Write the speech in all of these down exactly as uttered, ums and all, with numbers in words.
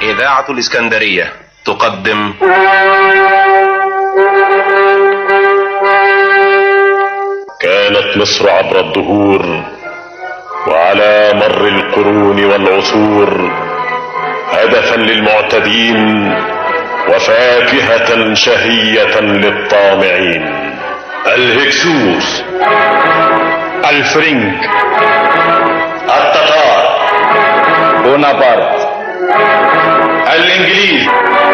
إذاعة الإسكندرية تقدم كانت مصر عبر الدهور وعلى مر القرون والعصور هدفا للمعتدين وفاكهة شهية للطامعين. الهكسوس، الفرنك، التتار، بونابرت، الإنجليز.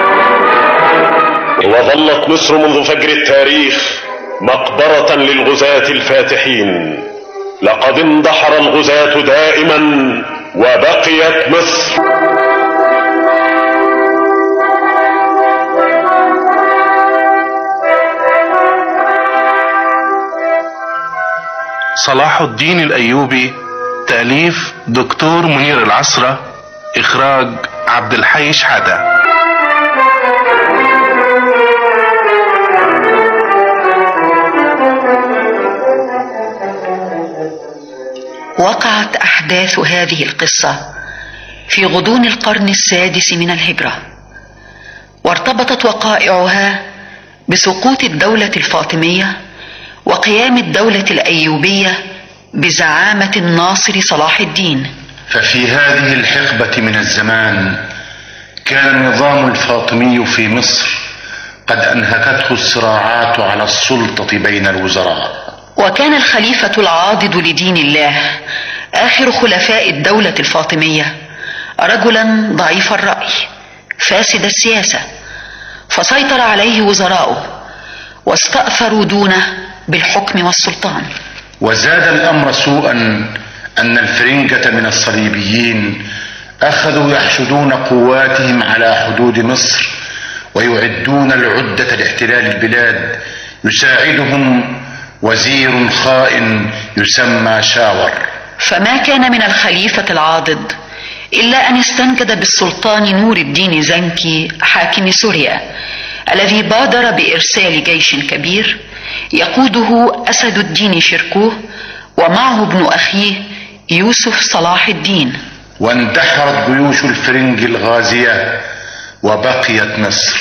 وظلت مصر منذ فجر التاريخ مقبرة للغزاة الفاتحين. لقد اندحر الغزاة دائما وبقيت مصر. صلاح الدين الأيوبي، تأليف دكتور منير العصرة، إخراج عبد الحي شحاتة. وقعت أحداث هذه القصة في غضون القرن السادس من الهجرة، وارتبطت وقائعها بسقوط الدولة الفاطمية وقيام الدولة الأيوبية بزعامة الناصر صلاح الدين. ففي هذه الحقبة من الزمان كان النظام الفاطمي في مصر قد أنهكته الصراعات على السلطة بين الوزراء، وكان الخليفة العاضد لدين الله آخر خلفاء الدولة الفاطمية رجلا ضعيف الرأي فاسد السياسة، فسيطر عليه وزراؤه واستأثروا دونه بالحكم والسلطان. وزاد الأمر سوءا أن الفرنجة من الصليبيين أخذوا يحشدون قواتهم على حدود مصر ويعدون العدة لاحتلال البلاد، يساعدهم وزير خائن يسمى شاور. فما كان من الخليفة العاضد إلا أن استنجد بالسلطان نور الدين زنكي حاكم سوريا، الذي بادر بإرسال جيش كبير يقوده أسد الدين شركوه ومعه ابن أخيه يوسف صلاح الدين. واندحرت جيوش الفرنج الغازية وبقيت مصر،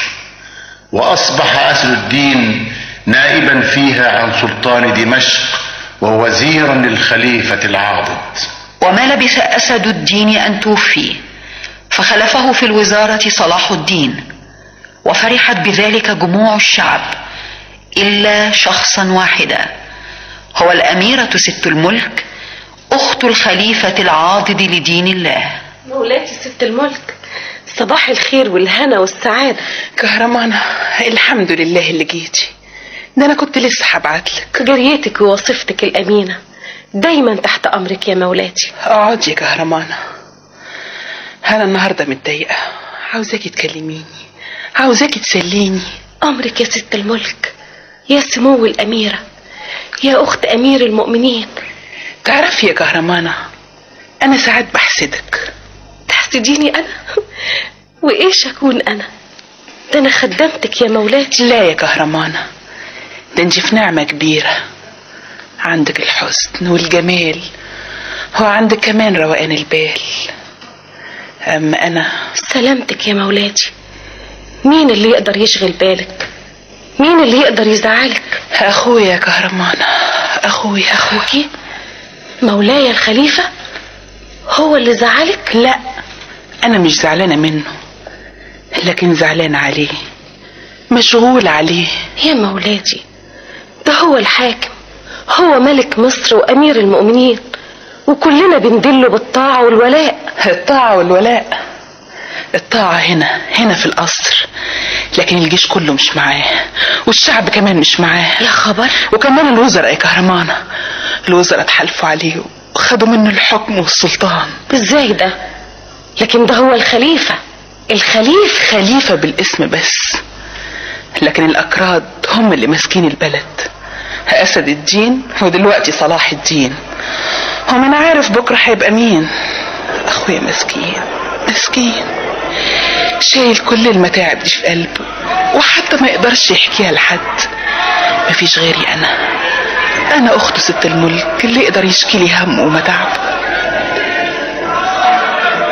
وأصبح أسد الدين نائبا فيها عن سلطان دمشق ووزيرا للخليفة العاضد. وما لبث أسد الدين أن توفي، فخلفه في الوزارة صلاح الدين، وفرحت بذلك جموع الشعب إلا شخصا واحدا، هو الأميرة ست الملك أخت الخليفة العاضد لدين الله. مولاتي ست الملك، صباح الخير والهنا والسعادة. كهرمانة، الحمد لله اللي جيتي، ده أنا كنت لسه هبعتلك. جريتك ووصفتك الأمينة دايما تحت أمرك يا مولاتي. اقعدي يا كهرمانة، أنا النهاردة متضايقة، عاوزاكي تكلميني، عاوزاكي تسليني. أمرك يا ست الملك، يا سمو الأميرة، يا أخت أمير المؤمنين. تعرفي يا كهرمانة، أنا ساعات بحسدك. تحسديني أنا؟ وإيش أكون أنا؟ ده أنا خدمتك يا مولاتي. لا يا كهرمانة، ده انت في نعمة كبيرة، عندك الحسن والجمال وعندك كمان روقان البال. أما أنا سلامتك يا مولاتي، مين اللي يقدر يشغل بالك؟ مين اللي يقدر يزعلك؟ أخويا يا كهرمانة، أخويا. أخوكي؟ مولاي الخليفة هو اللي زعلك؟ لا، أنا مش زعلانة منه، لكن زعلانة عليه، مشغول عليه. يا مولاتي، ده هو الحاكم، هو ملك مصر وأمير المؤمنين، وكلنا بندله بالطاعة والولاء. الطاعة والولاء، الطاعة هنا هنا في القصر، لكن الجيش كله مش معاه، والشعب كمان مش معاه. يا خبر! وكمان الوزراء يا كهرمانة، الوزراء اتحالفوا عليه وخدوا منه الحكم والسلطان. ازاي ده؟ لكن ده هو الخليفة. الخليفة خليفة بالاسم بس، لكن الأكراد هم اللي ماسكين البلد. أسد الدين ودلوقتي صلاح الدين، ومن عارف بكرة هيبقى مين. أخويا مسكين مسكين، شايل كل المتاعب دي في قلبه، وحتى ما يقدرش يحكيها لحد. مفيش غيري أنا، أنا أخت ست الملك اللي يقدر يشكي لي همه ومتاعبه.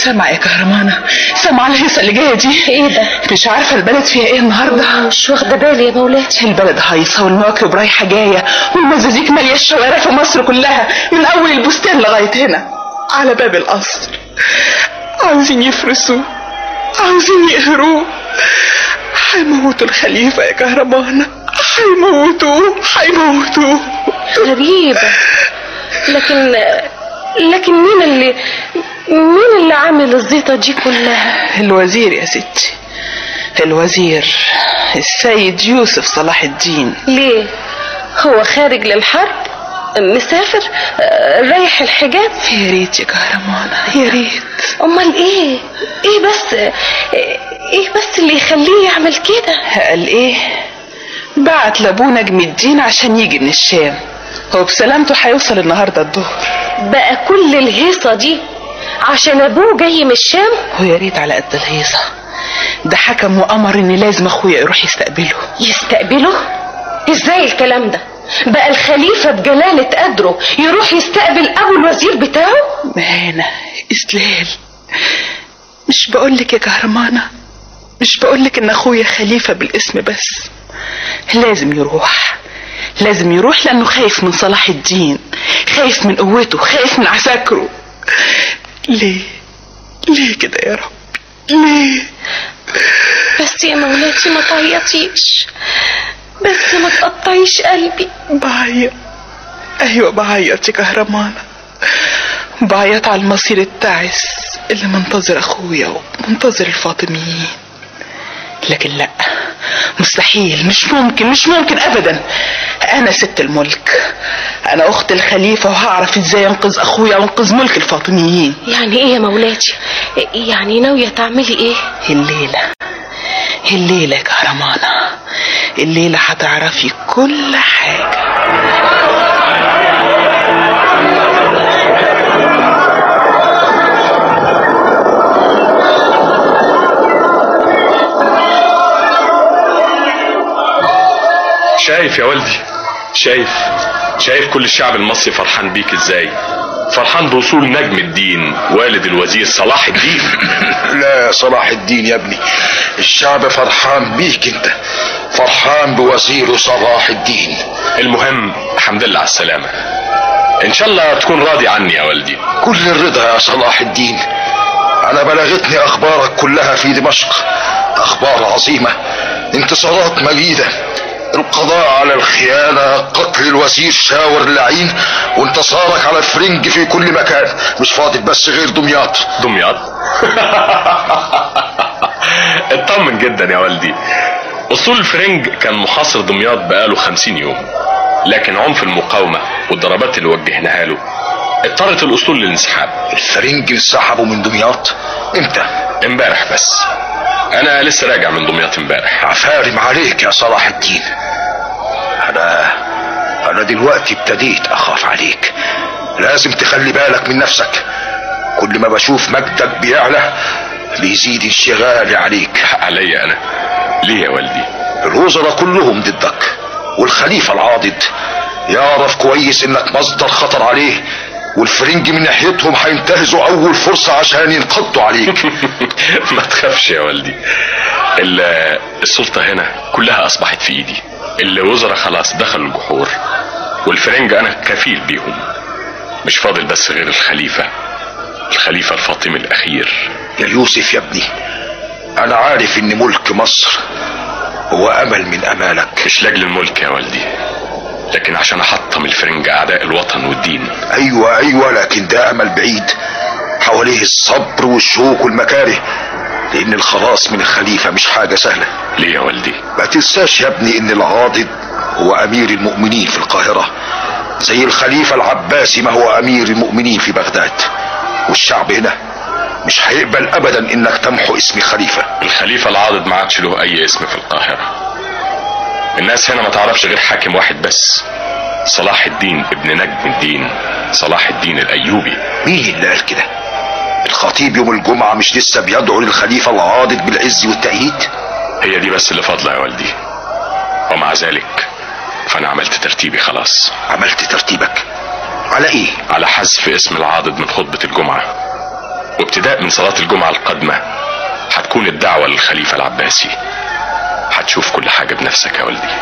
سامعة يا كهرمانة؟ سامعة الهيصة اللي جاية دي؟ ايه ده؟ مش عارفة البلد فيها ايه النهاردة؟ مش واخدة بالي يا مولاتي. البلد هايصة والمواكب رايحة جاية والمزازيك مالية الشوارع في مصر كلها من أول البستان لغاية هنا على باب القصر. عاوزين يفرسوه، عاوزين يقهروه، هيموتوا الخليفة يا كهرمانة، هيموتوه هيموتوه. غريبة، لكن لكن مين اللي مين اللي عامل الزيطة دي كلها؟ الوزير يا ستي، الوزير السيد يوسف صلاح الدين. ليه؟ هو خارج للحرب؟ مسافر؟ رايح الحجاز؟ يا ريت يا كهرمانة يا ريت. امال ايه؟ ايه بس ايه بس اللي يخليه يعمل كده؟ قال ايه؟ بعت لابوه نجم الدين عشان يجي من الشام، هو بسلامته هيوصل النهارده الظهر. بقى كل الهيصة دي عشان ابوه جاي من الشام؟ ويا ريت على قد الهيصة، ده حكم وامر ان لازم اخويا يروح يستقبله. يستقبله؟ ازاي الكلام ده؟ بقى الخليفة بجلالة قدره يروح يستقبل ابو الوزير بتاعه؟ مهانة استلال، مش بقولك يا كهرمانة، مش بقولك ان اخويا خليفة بالاسم بس، لازم يروح، لازم يروح لانه خايف من صلاح الدين، خايف من قوته، خايف من عساكره. ليه ليه كده يا رب ليه؟ بس يا مولاتي ما تعيطيش، بس ما تقطعيش قلبي. بعيط، ايوه بعيط يا كهرمانة، بعيط على المصير التعس اللي منتظر اخويا ومنتظر الفاطميين. لكن لا، مستحيل، مش ممكن مش ممكن ابدا. انا ست الملك، انا اخت الخليفة وهعرف ازاي انقذ اخويا وانقذ ملك الفاطميين. يعني ايه يا مولاتي؟ يعني ناوية تعملي ايه؟ الليلة الليلة يا كهرمانة، الليلة هتعرفي كل حاجة. شايف يا والدي، شايف شايف كل الشعب المصري فرحان بيك ازاي، فرحان بوصول نجم الدين والد الوزير صلاح الدين. لا يا صلاح الدين يا ابني، الشعب فرحان بيك انت، فرحان بوزيره صلاح الدين. المهم الحمد لله على السلامة، ان شاء الله تكون راضي عني يا والدي. كل الرضا يا صلاح الدين. انا بلغتني اخبارك كلها في دمشق، اخبار عظيمة، انتصارات مجيدة، القضاء على الخيانة، قتل الوزير شاور اللعين، وانتصارك على الفرنج في كل مكان، مش فاضل بس غير دمياط. دمياط؟ اطمن جدا يا والدي، اسطول الفرنج كان محاصر دمياط بقاله خمسين يوم، لكن عنف المقاومة والضربات اللي وجهناها له اضطرت الاسطول للانسحاب. الفرنج انسحبوا من دمياط امتى؟ امبارح بس، انا لسه راجع من دمياط امبارح. عفارم عليك يا صلاح الدين، انا انا دلوقتي ابتديت اخاف عليك، لازم تخلي بالك من نفسك، كل ما بشوف مجدك بيعلى بيزيد انشغالي عليك. عليا انا؟ ليه يا والدي؟ الوزراء كلهم ضدك، والخليفة العاضد يعرف كويس انك مصدر خطر عليه، والفرنج من ناحيتهم هينتهزوا اول فرصة عشان ينقضوا عليك. ما تخافش يا والدي، السلطة هنا كلها اصبحت في ايدي، الوزراء خلاص دخلوا الجحور، والفرنج انا كفيل بيهم، مش فاضل بس غير الخليفة، الخليفة الفاطمي الاخير. يا يوسف يا ابني، انا عارف ان ملك مصر هو امل من امالك. مش لاجل الملك يا والدي، لكن عشان احطم الفرنج اعداء الوطن والدين. ايوه ايوه، لكن ده امل بعيد، حواليه الصبر والشوق والمكاره، لان الخلاص من الخليفة مش حاجة سهلة. ليه يا والدي؟ ما تنساش يا ابني ان العاضد هو امير المؤمنين في القاهرة، زي الخليفة العباسي ما هو امير المؤمنين في بغداد، والشعب هنا مش هيقبل ابدا انك تمحو اسم خليفة. الخليفة العاضد ما عادش له اي اسم في القاهرة، الناس هنا ما تعرفش غير حاكم واحد بس، صلاح الدين ابن نجم الدين صلاح الدين الايوبي. مين اللي قال كده؟ الخطيب يوم الجمعة مش لسه بيدعو للخليفة العاضد بالعز والتأييد؟ هي دي بس اللي فاضلة يا والدي، ومع ذلك فانا عملت ترتيبي خلاص. عملت ترتيبك على ايه؟ على حذف اسم العاضد من خطبة الجمعة، وابتداء من صلاة الجمعة القادمة هتكون الدعوة للخليفة العباسي. هتشوف كل حاجة بنفسك يا ولدي.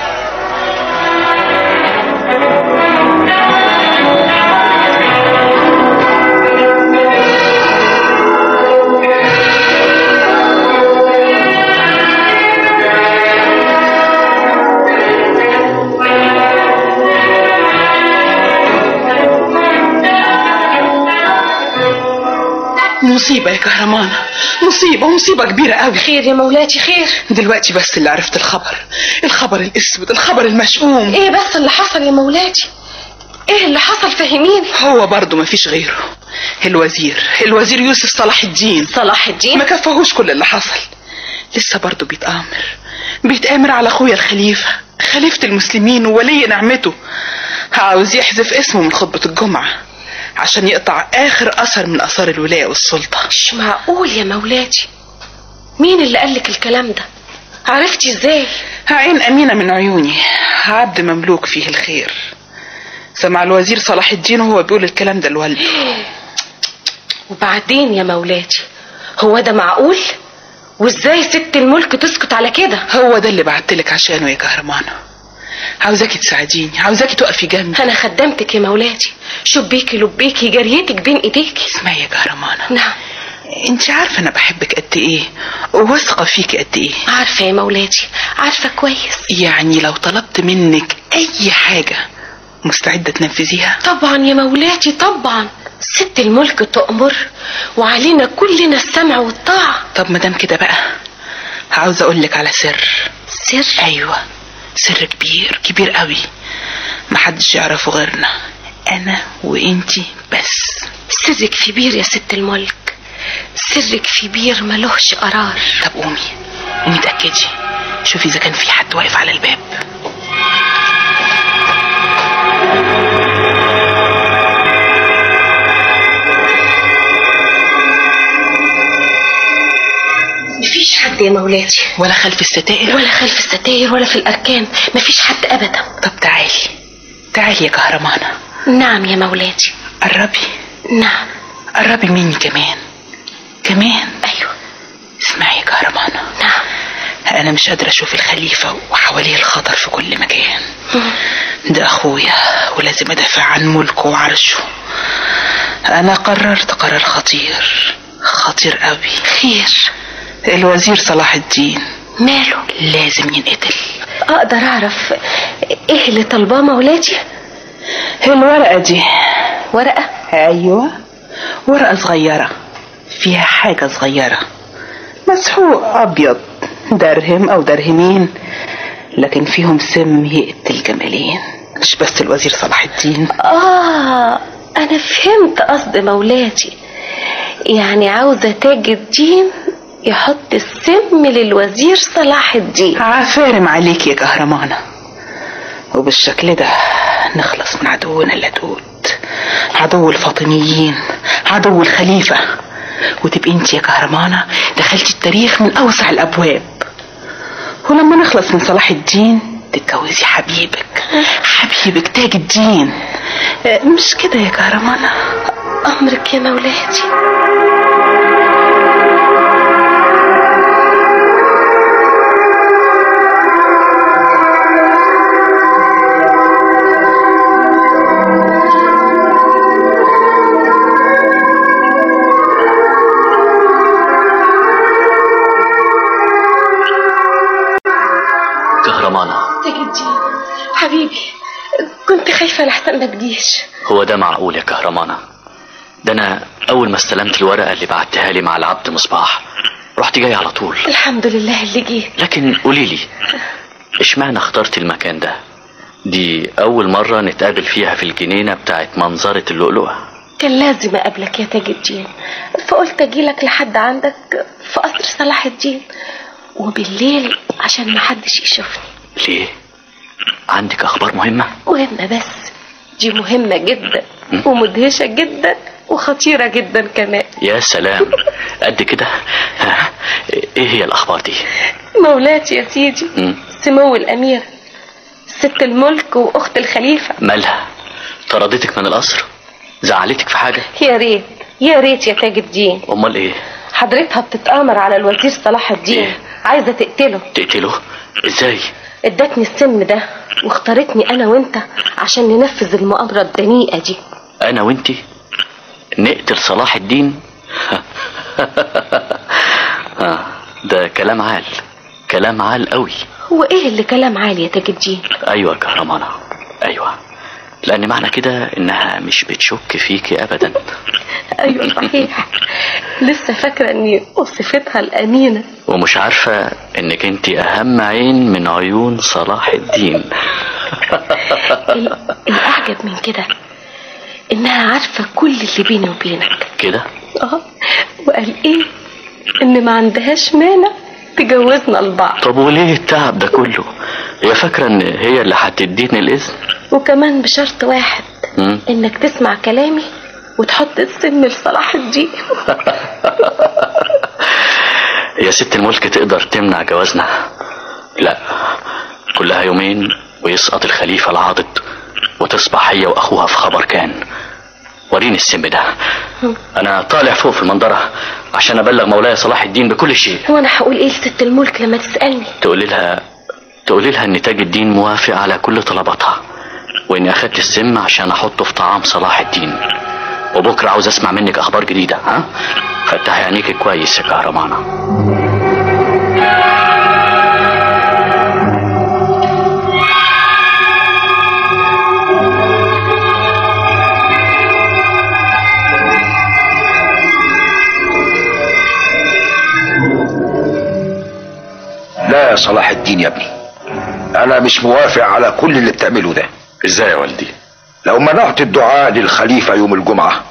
مصيبة يا كهرمانة، مصيبة مصيبة كبيرة قوي. خير يا مولاتي خير؟ دلوقتي بس اللي عرفت الخبر، الخبر الاسود، الخبر المشؤوم. ايه بس اللي حصل يا مولاتي؟ ايه اللي حصل فهميني؟ هو برضو ما فيش غيره، الوزير الوزير يوسف صلاح الدين. صلاح الدين ما كفاهوش كل اللي حصل، لسه برضو بيتآمر بيتآمر على اخويا الخليفة، خليفة المسلمين وولي نعمته. عاوز يحذف اسمه من خطبة الجمعة عشان يقطع اخر اثر من اثار الولاية والسلطة. مش معقول يا مولاتي، مين اللي قالك الكلام ده؟ عرفتي ازاي؟ عين امينة من عيوني، عبد مملوك فيه الخير، سمع الوزير صلاح الدين وهو بيقول الكلام ده لوالده. وبعدين يا مولاتي، هو ده معقول؟ وازاي ست الملك تسكت على كده؟ هو ده اللي بعتلك عشانه يا كهرمانة، عاوزاكي تساعديني، عاوزاكي تقفي جنبي. انا خدمتك يا مولاتي، شبيكي لبيكي جريتك بين ايديكي. اسمعي يا كهرمانة. نعم. انت عارفة انا بحبك قد ايه وواثقة فيكي قد ايه. عارفة يا مولاتي، عارفة كويس. يعني لو طلبت منك اي حاجة مستعدة تنفذيها؟ طبعا يا مولاتي طبعا، ست الملك تأمر وعلينا كلنا السمع والطاعة. طب مدام كده بقى، عاوزة اقولك على سر. سر؟ ايوه سر كبير كبير قوي، محدش يعرفه غيرنا، انا وانتي بس. سرك كبير يا ست الملك، سرك كبير ملوش قرار. طب قومي قومي اتأكدي، شوفي اذا كان في حد واقف على الباب. مفيش حد يا مولاتي، ولا خلف الستائر ولا خلف الستائر ولا في الأركان، مفيش حد أبدا. طب تعالي تعالي يا كهرمانة. نعم يا مولاتي. قربي. نعم. قربي مني كمان كمان. أيوة. اسمعي يا كهرمانة. نعم. أنا مش قادرة أشوف الخليفة وحواليه الخطر في كل مكان. مم. ده أخويا ولازم أدافع عن ملكه وعرشه. أنا قررت قرار خطير خطير قوي. خير؟ الوزير صلاح الدين. ماله؟ لازم ينقتل. أقدر أعرف إيه اللي طلباه مولاتي؟ الورقة دي. ورقة؟ أيوة، ورقة صغيرة فيها حاجة صغيرة، مسحوق أبيض، درهم أو درهمين، لكن فيهم سم يقتل جمالين، مش بس الوزير صلاح الدين. آه أنا فهمت قصد مولاتي، يعني عاوزة تاج الدين يحط السم للوزير صلاح الدين. عفارم عليك يا كهرمانة، وبالشكل ده نخلص من عدونا اللدود، عدو الفاطميين، عدو الخليفة، وتبقي انت يا كهرمانة دخلتي التاريخ من اوسع الابواب. ولما نخلص من صلاح الدين تتجوزي حبيبك حبيبك تاج الدين، مش كده يا كهرمانة؟ امرك يا مولاتي. حبيبي كنت خايفة لحسن ما تجيش. هو ده معقول يا كهرمانة؟ ده انا اول ما استلمت الورقة اللي بعتها لي مع العبد مصباح رحت جاي على طول. الحمد لله اللي جيت. لكن قوليلي اشمعنى اخترت المكان ده؟ دي اول مرة نتقابل فيها في الجنينة بتاعت منظرة اللؤلؤة. كان لازم اقابلك يا تاج الدين، فقلت اجيلك لحد عندك في قصر صلاح الدين، وبالليل عشان محدش يشوفني. ليه؟ عندك اخبار مهمة؟ مهمة، بس دي مهمة جدا ومدهشة جدا وخطيرة جدا كمان. يا سلام، قد كده؟ ايه هي الاخبار دي؟ مولاتي يا سيدي، م? سمو الاميرة ست الملك واخت الخليفة. مالها؟ طردتك من القصر؟ زعلتك في حاجة؟ يا ريت يا ريت يا تاج الدين. امال ايه؟ حضرتها بتتآمر على الوزير صلاح الدين. إيه؟ عايزة تقتله. تقتله؟ ازاي؟ ادتني السم ده واختارتني انا وانت عشان ننفذ المؤامرة الدنيئة دي. انا وانت نقتل صلاح الدين؟ ده كلام عال، كلام عال قوي. هو ايه اللي كلام عالي يا تاج الدين؟ ايوه كهرمانة، ايوه، لان معنى كده انها مش بتشك فيكي ابدا. ايوه صحيح. لسه فاكرة اني وصفتها الامينة ومش عارفة انك انت اهم عين من عيون صلاح الدين. الاعجب من كده انها عارفة كل اللي بيني وبينك كده. اه وقال ايه؟ ان ما عندهاش مانع تجوزنا لبعض. طب وليه التعب ده كله؟ هي فاكرة ان هي اللي هتديني الاذن؟ وكمان بشرط واحد، م? انك تسمع كلامي وتحط السم لصلاح الدين. يا ست الملك تقدر تمنع جوازنا؟ لا، كلها يومين ويسقط الخليفة العاضد وتصبح هي واخوها في خبر كان. وريني السم ده. انا طالع فوق في المنظرة عشان ابلغ مولاي صلاح الدين بكل شيء. هو انا هقول ايه لست الملك لما تسألني؟ تقولي لها تقولي لها ان تاج الدين موافق على كل طلباتها، واني اخدت السم عشان احطه في طعام صلاح الدين، وبكره عاوز اسمع منك اخبار جديدة. ها؟ فتحي عينيك كويس يا كهرمانة. لا يا صلاح الدين يا ابني، انا مش موافق على كل اللي بتعمله ده. ازاي يا والدي؟ لو منعت الدعاء للخليفة يوم الجمعة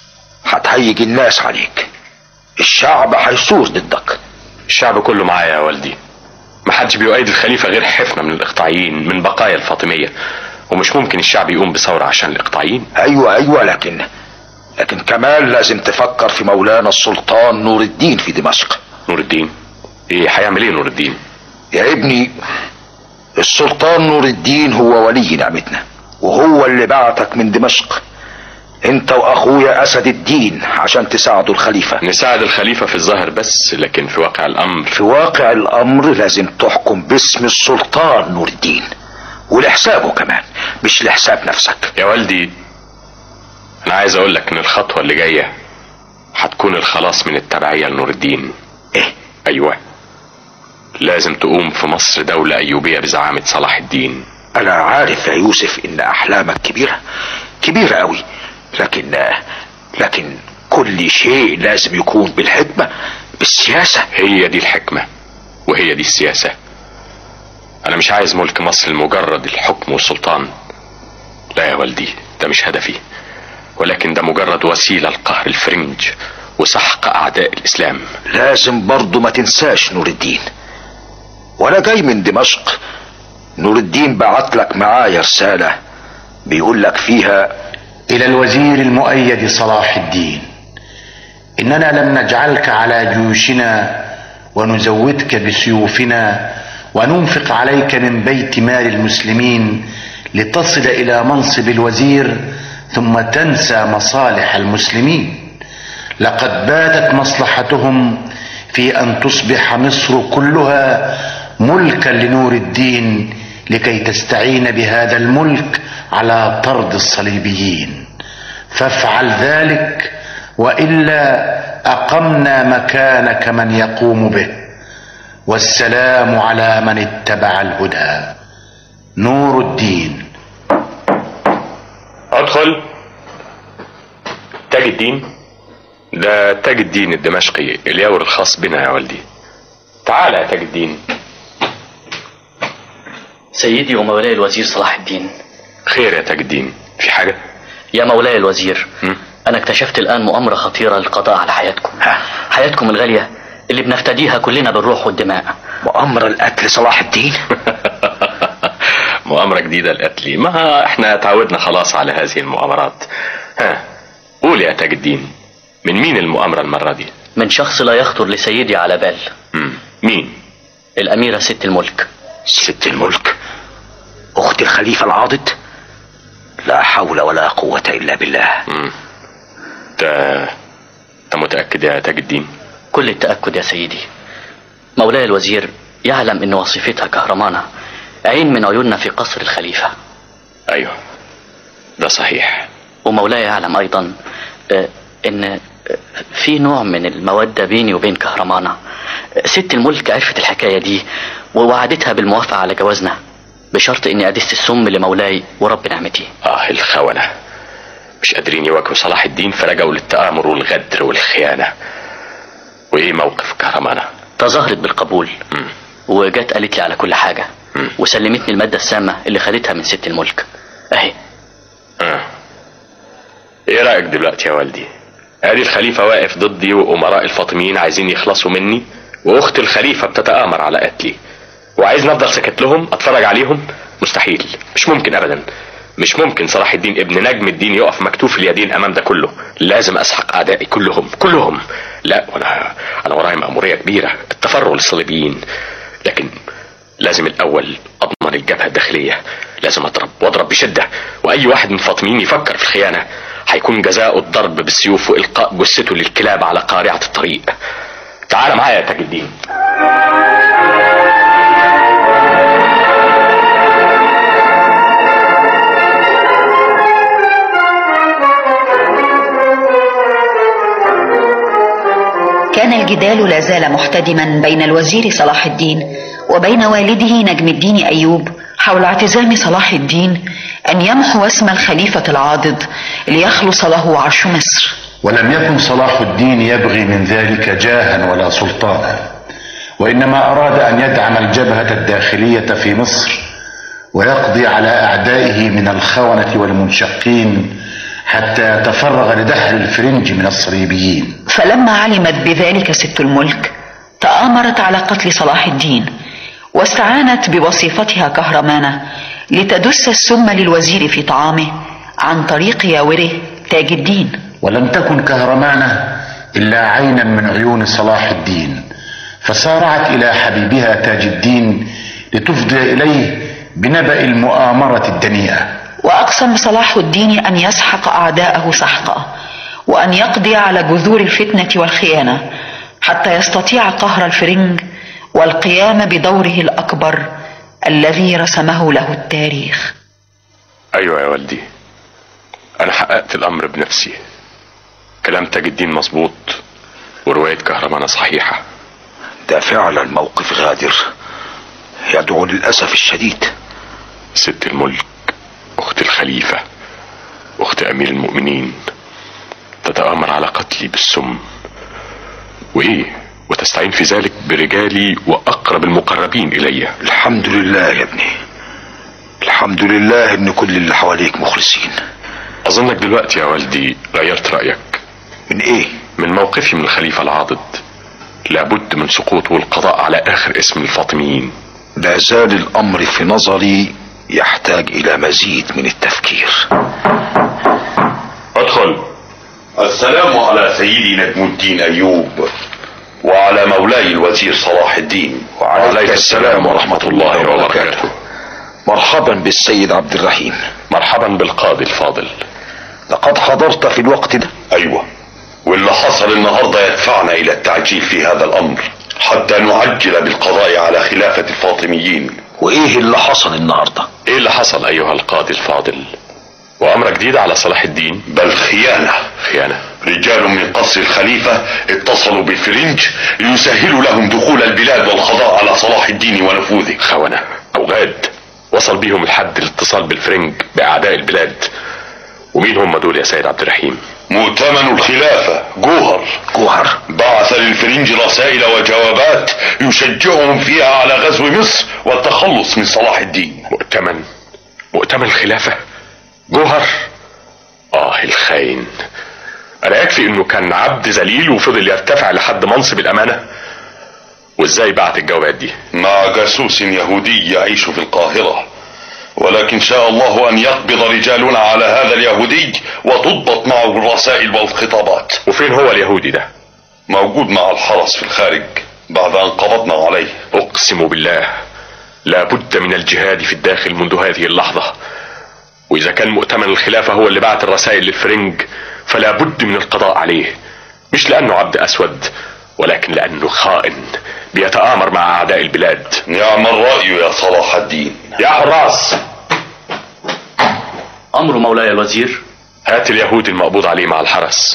هتهيج الناس عليك، الشعب هيثور ضدك. الشعب كله معايا يا والدي، محدش بيؤيد الخليفة غير حفنة من الاقطاعيين من بقايا الفاطمية، ومش ممكن الشعب يقوم بثورة عشان الاقطاعيين. ايوه ايوه لكن لكن كمان لازم تفكر في مولانا السلطان نور الدين في دمشق. نور الدين؟ ايه هيعمل ايه نور الدين؟ يا ابني السلطان نور الدين هو ولي نعمتنا، وهو اللي بعتك من دمشق انت واخويا اسد الدين عشان تساعدوا الخليفة. نساعد الخليفة في الظاهر بس، لكن في واقع الامر في واقع الامر لازم تحكم باسم السلطان نور الدين ولحسابه كمان، مش لحساب نفسك. يا والدي انا عايز اقول لك ان الخطوة اللي جاية هتكون الخلاص من التبعية لنور الدين. ايه؟ ايوه، لازم تقوم في مصر دولة ايوبية بزعامة صلاح الدين. انا عارف يا يوسف ان احلامك كبيرة كبيرة قوي، لكن لكن كل شيء لازم يكون بالحكمة بالسياسة. هي دي الحكمة وهي دي السياسة. انا مش عايز ملك مصر لمجرد الحكم والسلطان، لا يا والدي، ده مش هدفي، ولكن ده مجرد وسيلة لقهر الفرنج وسحق اعداء الاسلام. لازم برضو ما تنساش نور الدين، وانا جاي من دمشق نور الدين بعت لك معايا رسالة بيقول لك فيها: الى الوزير المؤيد صلاح الدين، اننا لم نجعلك على جيوشنا ونزودك بسيوفنا وننفق عليك من بيت مال المسلمين لتصل الى منصب الوزير ثم تنسى مصالح المسلمين. لقد باتت مصلحتهم في ان تصبح مصر كلها ملكا لنور الدين لكي تستعين بهذا الملك على طرد الصليبيين، فافعل ذلك والا اقمنا مكانك من يقوم به، والسلام على من اتبع الهدى. نور الدين. ادخل. تاج الدين؟ ده تاج الدين الدمشقي اليور الخاص بنا يا والدي. تعال يا تاج الدين. سيدي ومولاي الوزير صلاح الدين. خير يا تاج الدين، في حاجة؟ يا مولاي الوزير، م? انا اكتشفت الان مؤامرة خطيرة للقضاء على حياتكم، حياتكم الغالية اللي بنفتديها كلنا بالروح والدماء. مؤامرة القتل صلاح الدين؟ مؤامرة جديدة القتل؟ ما احنا تعودنا خلاص على هذه المؤامرات. ها، قول يا تاج الدين، من مين المؤامرة المرة دي؟ من شخص لا يخطر لسيدي على بال. م. مين؟ الأميرة ست الملك. ست الملك؟ أخت الخليفة العاضد؟ لا حول ولا قوة إلا بالله. م. ده انت متأكد يا تاج الدين؟ كل التأكد يا سيدي. مولاي الوزير يعلم ان وظيفتها كهرمانة عين من عيوننا في قصر الخليفة. ايوه ده صحيح. ومولاي يعلم ايضا ان في نوع من المودة بيني وبين كهرمانة. ست الملك عرفت الحكاية دي ووعدتها بالموافقة على جوازنا بشرط اني ادس السم لمولاي ورب نعمتي. اه الخونة مش قادرين يواجهوا صلاح الدين فلجأوا للتآمر والغدر والخيانة. وايه موقف كهرمانة؟ تظاهرت بالقبول م. وجت قالت لي على كل حاجة م. وسلمتني المادة السامة اللي خدتها من ست الملك اهي. اه ايه رأيك دلوقتي يا والدي؟ ادي الخليفة واقف ضدي وامراء الفاطميين عايزين يخلصوا مني، واخت الخليفة بتتآمر على قتلي، وعايز نفضل سكت لهم اتفرج عليهم؟ مستحيل، مش ممكن ابدا. مش ممكن صلاح الدين ابن نجم الدين يقف مكتوف اليدين امام ده كله. لازم اسحق اعدائي كلهم كلهم. لا وانا انا ورايا مأمورية كبيرة، التفرغ للصليبيين، لكن لازم الاول اضمن الجبهة الداخلية. لازم اضرب واضرب بشدة، واي واحد من الفاطميين يفكر في الخيانة هيكون جزاؤه الضرب بالسيوف والقاء جثته للكلاب على قارعة الطريق. تعال معايا يا تاج الدين. كان الجدال لا زال محتدما بين الوزير صلاح الدين وبين والده نجم الدين أيوب حول اعتزام صلاح الدين أن يمحو اسم الخليفة العاضد ليخلص له عرش مصر. ولم يكن صلاح الدين يبغي من ذلك جاها ولا سلطانا، وإنما أراد أن يدعم الجبهة الداخلية في مصر ويقضي على أعدائه من الخونة والمنشقين حتى يتفرغ لدحر الفرنج من الصليبيين. فلما علمت بذلك ست الملك تآمرت على قتل صلاح الدين، واستعانت بوصيفتها كهرمانة لتدس السم للوزير في طعامه عن طريق ياوره تاج الدين. ولم تكن كهرمانة إلا عينا من عيون صلاح الدين، فسارعت إلى حبيبها تاج الدين لتفضي إليه بنبأ المؤامرة الدنيئة. وأقسم صلاح الدين أن يسحق أعداءه سحقا، وأن يقضي على جذور الفتنة والخيانة حتى يستطيع قهر الفرنج والقيام بدوره الأكبر الذي رسمه له التاريخ. أيوة يا والدي، أنا حققت الأمر بنفسي. كلام تاج الدين مظبوط ورواية كهرمانة صحيحة. ده فعلا موقف غادر يدعو للأسف الشديد. ست الملك أخت الخليفة أخت أمير المؤمنين تتآمر على قتلي بالسم، وإيه وتستعين في ذلك برجالي وأقرب المقربين إلي. الحمد لله يا ابني، الحمد لله إن كل اللي حواليك مخلصين. أظنك دلوقتي يا والدي غيرت رأيك. من إيه؟ من موقفي من الخليفة العاضد. لابد من سقوطه والقضاء على آخر اسم الفاطميين. لا زال الأمر في نظري يحتاج إلى مزيد من التفكير. ادخل. السلام على سيدي نجم الدين أيوب وعلى مولاي الوزير صلاح الدين. وعليك السلام ورحمة الله وبركاته. مرحبا بالسيد عبد الرحيم. مرحبا بالقاضي الفاضل. لقد حضرت في الوقت ده. أيوة، واللي حصل النهاردة يدفعنا إلى التعجيل في هذا الأمر حتى نعجل بالقضاء على خلافة الفاطميين. وإيه اللي حصل النهاردة؟ إيه اللي حصل أيها القاضي الفاضل؟ وأمر جديد على صلاح الدين؟ بل خيانة. خيانة. رجال من قصر الخليفة اتصلوا بالفرنج ليسهلوا لهم دخول البلاد والقضاء على صلاح الدين ونفوذه. خونة أو غاد وصل بيهم الحد الاتصال بالفرنج بأعداء البلاد. ومين هم دول يا سيد عبد الرحيم؟ مؤتمن الخلافة جوهر. جوهر بعث للفرنج رسائل وجوابات يشجعهم فيها على غزو مصر والتخلص من صلاح الدين. مؤتمن مؤتمن الخلافة جوهر؟ آه الخاين. أنا يكفي إنه كان عبد ذليل وفضل يرتفع لحد منصب الأمانة. وإزاي بعت الجوابات دي؟ مع جاسوس يهودي يعيش في القاهرة، ولكن شاء الله أن يقبض رجالنا على هذا اليهودي وتضبط معه الرسائل والخطابات. وفين هو اليهودي ده؟ موجود مع الحرس في الخارج بعد أن قبضنا عليه. أقسم بالله لا بد من الجهاد في الداخل منذ هذه اللحظة. وإذا كان مؤتمن الخلافة هو اللي بعت الرسائل للفرنج فلا بد من القضاء عليه. مش لأنه عبد أسود، ولكن لأنه خائن بيتآمر مع أعداء البلاد. نعم الرأي يا صلاح الدين. يا حراس، أمر مولاي الوزير. هات اليهودي المقبوض عليه مع الحرس.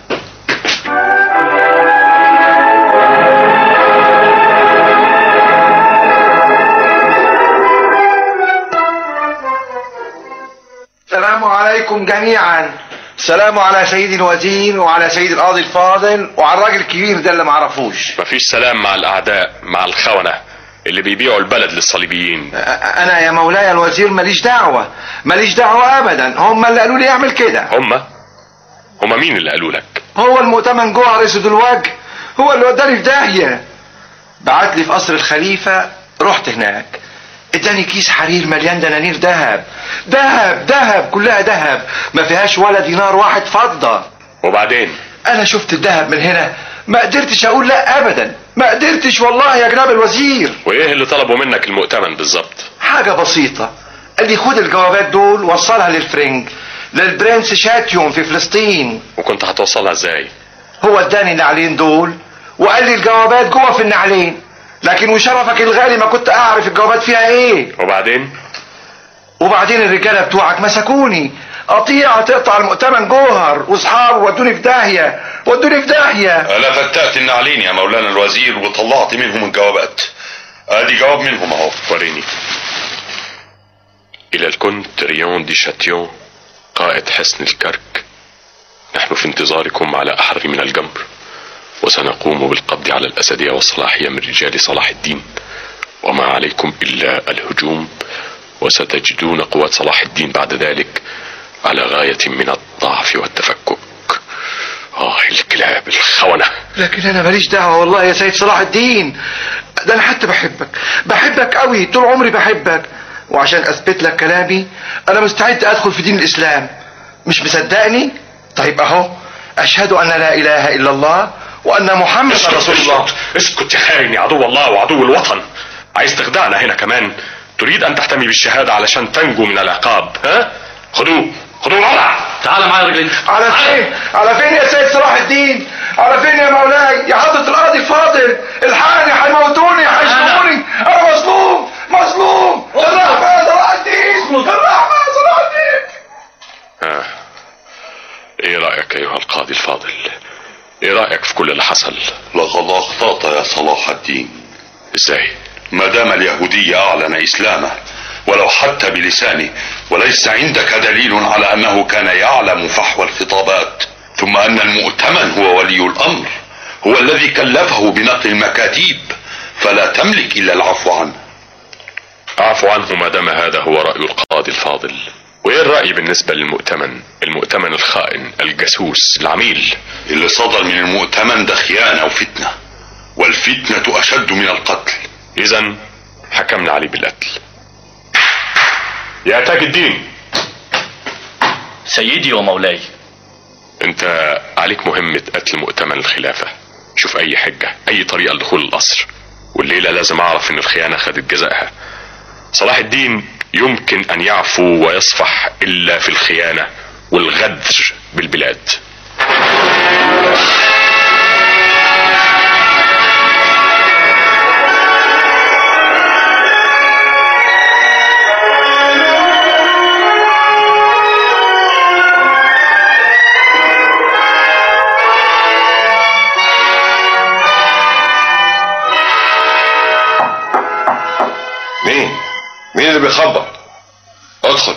السلام عليكم جميعا. السلام على سيدي الوزير وعلى سيد القاضي الفاضل وعلى الراجل الكبير ده اللي معرفوش. مفيش سلام مع الأعداء، مع الخونة اللي بيبيعوا البلد للصليبيين. أنا يا مولاي الوزير ماليش دعوة، ماليش دعوة أبدا. هم اللي قالوا لي اعمل كده. هم؟ هم مين اللي قالوا لك؟ هو المؤتمن جوهر اسود الوجه، هو اللي وداني في داهية. بعت لي في قصر الخليفة، رحت هناك اداني كيس حرير مليان دنانير ذهب، ذهب ذهب كلها ذهب، ما فيهاش ولا دينار واحد فضة. وبعدين؟ انا شفت الذهب من هنا ما قدرتش اقول لا ابدا، ما قدرتش والله يا جناب الوزير. وايه اللي طلبوا منك المؤتمن بالظبط؟ حاجة بسيطة، قال لي خد الجوابات دول وصلها للفرنج، للبرنس شاتيون في فلسطين. وكنت هتوصلها ازاي؟ هو اداني النعلين دول وقال لي الجوابات جوه في النعلين، لكن وشرفك الغالي ما كنت اعرف الجوابات فيها ايه. وبعدين؟ وبعدين الرجاله بتوعك مسكوني قطيعه تقطع المؤتمن جوهر، واصحابه ودوني في داهيه، ودوني في داهيه. الا فتات النعلين يا مولانا الوزير وطلعت منهم الجوابات. ادي جواب منهم اهو. وريني. الى الكونت ريون دي شاتيون قائد حصن الكرك، نحن في انتظاركم على احر من الجمر، وسنقوم بالقبض على الأسدية والصلاحية من رجال صلاح الدين، وما عليكم إلا الهجوم، وستجدون قوة صلاح الدين بعد ذلك على غاية من الضعف والتفكك. آه الكلاب الخونة. لكن أنا ماليش دعوة والله يا سيد صلاح الدين، ده أنا حتى بحبك، بحبك قوي، طول عمري بحبك، وعشان أثبت لك كلامي أنا مستعد أدخل في دين الإسلام. مش مصدقني؟ طيب أهو، أشهد أن لا إله إلا الله وأن محمد رسول الله. اسكت يا خاين يا عدو الله وعدو الوطن، عايز تخدعنا هنا كمان؟ تريد أن تحتمي بالشهادة علشان تنجو من العقاب، ها؟ خدوه خدوه ورا. تعال معايا يا رجل. على فين؟ على فين يا سيد صلاح الدين؟ على فين يا مولاي؟ يا حضرة القاضي الفاضل، الحقني، هيموتوني، هيشتموني، أنا مظلوم مظلوم. الرحمة يا صلاح الدين، الرحمة يا صلاح الدين. ها، ايه رأيك ايها القاضي الفاضل؟ ايه رأيك في كل اللي حصل؟ لقد اخطأت يا صلاح الدين. ازاي؟ ما دام اليهودي اعلن اسلامه ولو حتى بلسانه، وليس عندك دليل على انه كان يعلم فحوى الخطابات، ثم ان المؤتمن هو ولي الامر، هو الذي كلفه بنقل المكاتيب، فلا تملك الا العفو عنه. اعفو عنه ما دام هذا هو رأي القاضي الفاضل. وايه الرأي بالنسبة للمؤتمن؟ المؤتمن الخائن الجاسوس العميل. اللي صدر من المؤتمن ده خيانة وفتنة، والفتنة اشد من القتل. اذا حكمنا عليه بالقتل. يا تاج الدين. سيدي ومولاي. انت عليك مهمة قتل مؤتمن الخلافة. شوف اي حجة، اي طريقة لدخول القصر، والليلة لازم اعرف ان الخيانة خدت جزائها. صلاح الدين يمكن ان يعفو ويصفح الا في الخيانة والغدر بالبلاد. مين؟ مين اللي بيخبط؟ ادخل.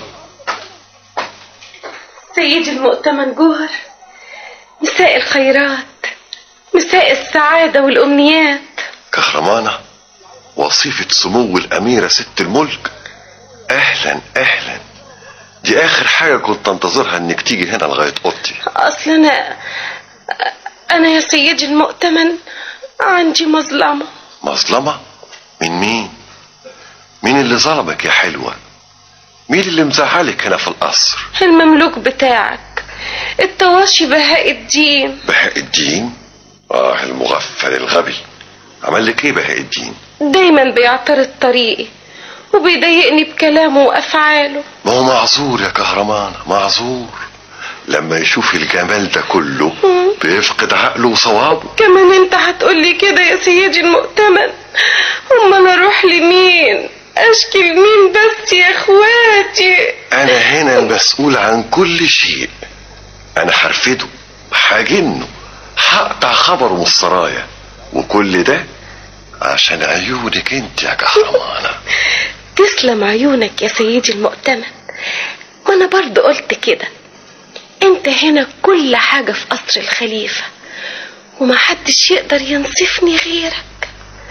سيدي المؤتمن جوهر، مساء الخيرات، مساء السعادة والأمنيات. كهرمانة، وصيفة سمو الأميرة ست الملك، أهلا أهلا. دي آخر حاجة كنت انتظرها إنك تيجي هنا لغاية أوضتي. أصل أنا أنا يا سيدي المؤتمن عندي مظلمة. مظلمة؟ من مين؟ مين اللي ظلمك يا حلوة؟ مين اللي مزعلك هنا في القصر؟ المملوك بتاعك الطواشي بهاء الدين. بهاء الدين؟ آه المغفل الغبي، عمل لك إيه بهاء الدين؟ دايما بيعترض طريقي وبيضايقني بكلامه وأفعاله. ما هو معذور يا كهرمان، معذور. لما يشوف الجمال ده كله بيفقد عقله وصوابه. كمان انت هتقولي كده يا سيدي المؤتمن؟ امال اروح لمين اشكي لمين بس يا اخواتي؟ انا هنا المسؤول عن كل شيء. انا هرفده، هاجنه، هقطع خبره من السرايا، وكل ده عشان عيونك انت يا كهرمانة. تسلم عيونك يا سيدي المؤتمن. ما انا برضو قلت كده، انت هنا كل حاجة في قصر الخليفة، وما حدش يقدر ينصفني غيرك.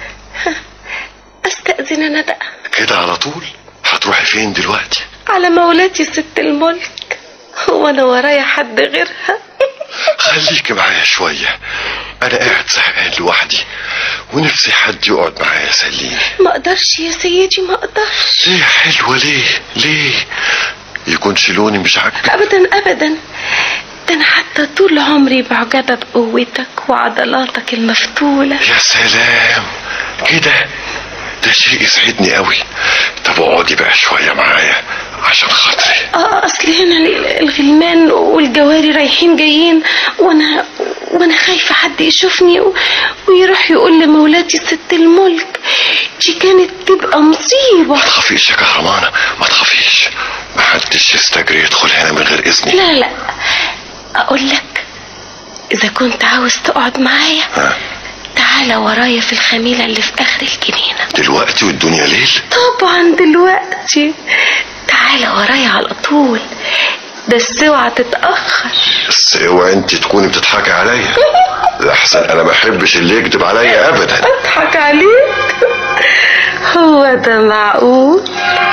استأذن انا بقى. كده على طول؟ هتروحي فين دلوقتي؟ على مولاتي ست الملك، هو انا ورايا حد غيرها؟ خليك معايا شوية، انا قاعد زهقان لوحدي ونفسي حد يقعد معايا يسليني. ما اقدرش يا سيدي، ما اقدرش. ليه حلوة؟ ليه ليه يكونش لوني مش عاجبك؟ ابدا ابدا، ده انا حتى طول عمري معجبة بقوتك وعضلاتك المفتولة. يا سلام، كده ده شيء يسعدني قوي. طب اقعدي بقى شوية معايا عشان خاطري. اه اصل هنا الغلمان والجواري رايحين جايين، وانا وانا خايفة حد يشوفني و... ويروح يقول لمولاتي ست الملك، دي كانت تبقى مصيبة. ما تخافيش يا كهرمانة، ما تخافيش، ما حدش يستجري يدخل هنا من غير اذني. لا لا، اقول لك اذا كنت عاوز تقعد معايا ها؟ تعالى ورايا في الخميلة اللي في اخر الجنينة. دلوقتي والدنيا ليل؟ طبعا دلوقتي، تعالى ورايا على طول، بس اوعى تتأخر. بس اوعى انت تكوني بتضحكي عليا، لحسن انا ما احبش اللي يكذب عليا ابدا. اضحك عليك؟ هو ده معقول؟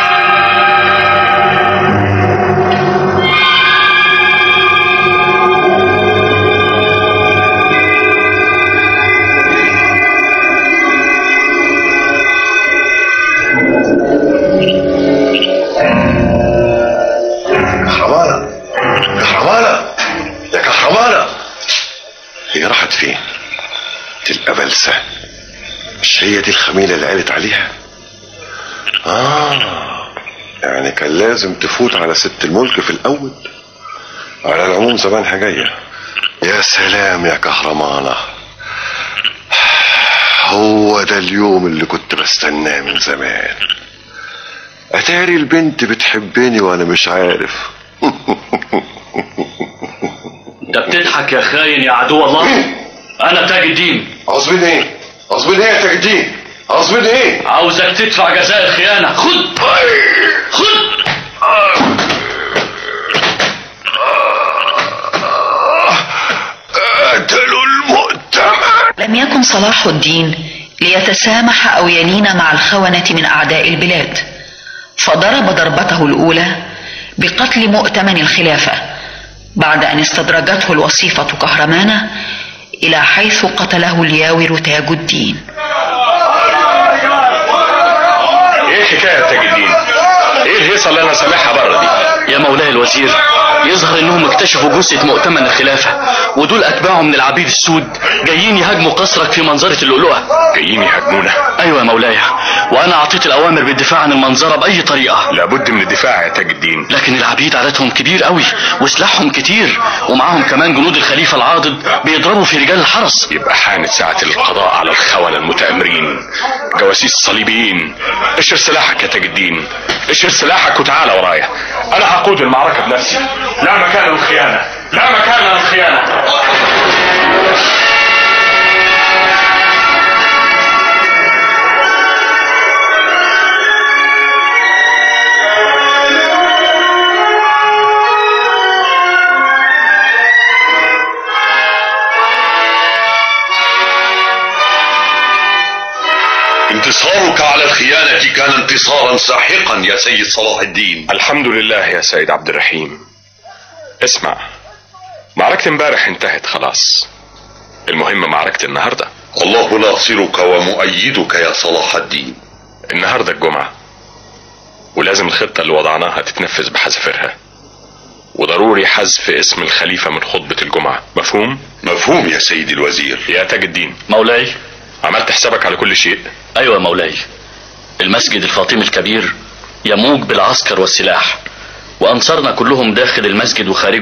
هي راحت فين؟ دي الأبلسة، مش هي دي الخميلة اللي قالت عليها؟ آه، يعني كان لازم تفوت على ست الملك في الأول. على العموم زمانها جاية. يا سلام يا كهرمانة، هو ده اليوم اللي كنت بستناه من زمان. أتاري البنت بتحبني وأنا مش عارف. انت بتضحك يا خاين يا عدو الله. انا تاج الدين. عاوز مني ايه؟ عاوز مني ايه يا تاج الدين؟ عاوز مني ايه؟ عاوزك تدفع جزاء الخيانة. خد خد. قتلوا المؤتمن. لم يكن صلاح الدين ليتسامح او يلين مع الخونة من اعداء البلاد، فضرب ضربته الاولى بقتل مؤتمن الخلافة بعد أن استدرجته الوصيفة كهرمانة إلى حيث قتله الياور تاج الدين. إيه حكاية تاج الدين؟ إيه الهيصة اللي أنا سامعها بره دي؟ يا مولاي الوزير، يظهر إنهم اكتشفوا جثة مؤتمن الخلافة، ودول أتباعه من العبيد السود جايين يهاجموا قصرك في منظرة اللؤلؤة. جايين يهاجمونا؟ أيوة يا مولاي، وأنا أعطيت الأوامر بالدفاع عن المنظرة بأي طريقة. لابد من الدفاع يا تاج الدين. لكن العبيد عددهم كبير قوي وسلاحهم كتير، ومعاهم كمان جنود الخليفة العاضد بيضربوا في رجال الحرس. يبقى حانت ساعة القضاء على الخونة المتآمرين، جواسيس الصليبيين. اشر سلاحك يا تاج الدين، اشر سلاحك وتعالى ورايا. أنا هقود المعركة بنفسي. لا مكان للخيانة، لا مكان للخيانة. انتصارك على الخيانة كان انتصارا ساحقا يا سيد صلاح الدين. الحمد لله يا سيد عبد الرحيم. اسمع، معركة امبارح انتهت خلاص، المهم معركة النهاردة. الله ناصرك ومؤيدك يا صلاح الدين. النهاردة الجمعة، ولازم الخطة اللي وضعناها تتنفذ بحذافيرها، وضروري حذف اسم الخليفة من خطبة الجمعة. مفهوم؟ مفهوم يا سيدي الوزير. يا تاج الدين. مولاي. عملت حسابك على كل شيء؟ ايوه مولاي. المسجد الفاطمي الكبير يموج بالعسكر والسلاح، وانصارنا كلهم داخل المسجد وخارجه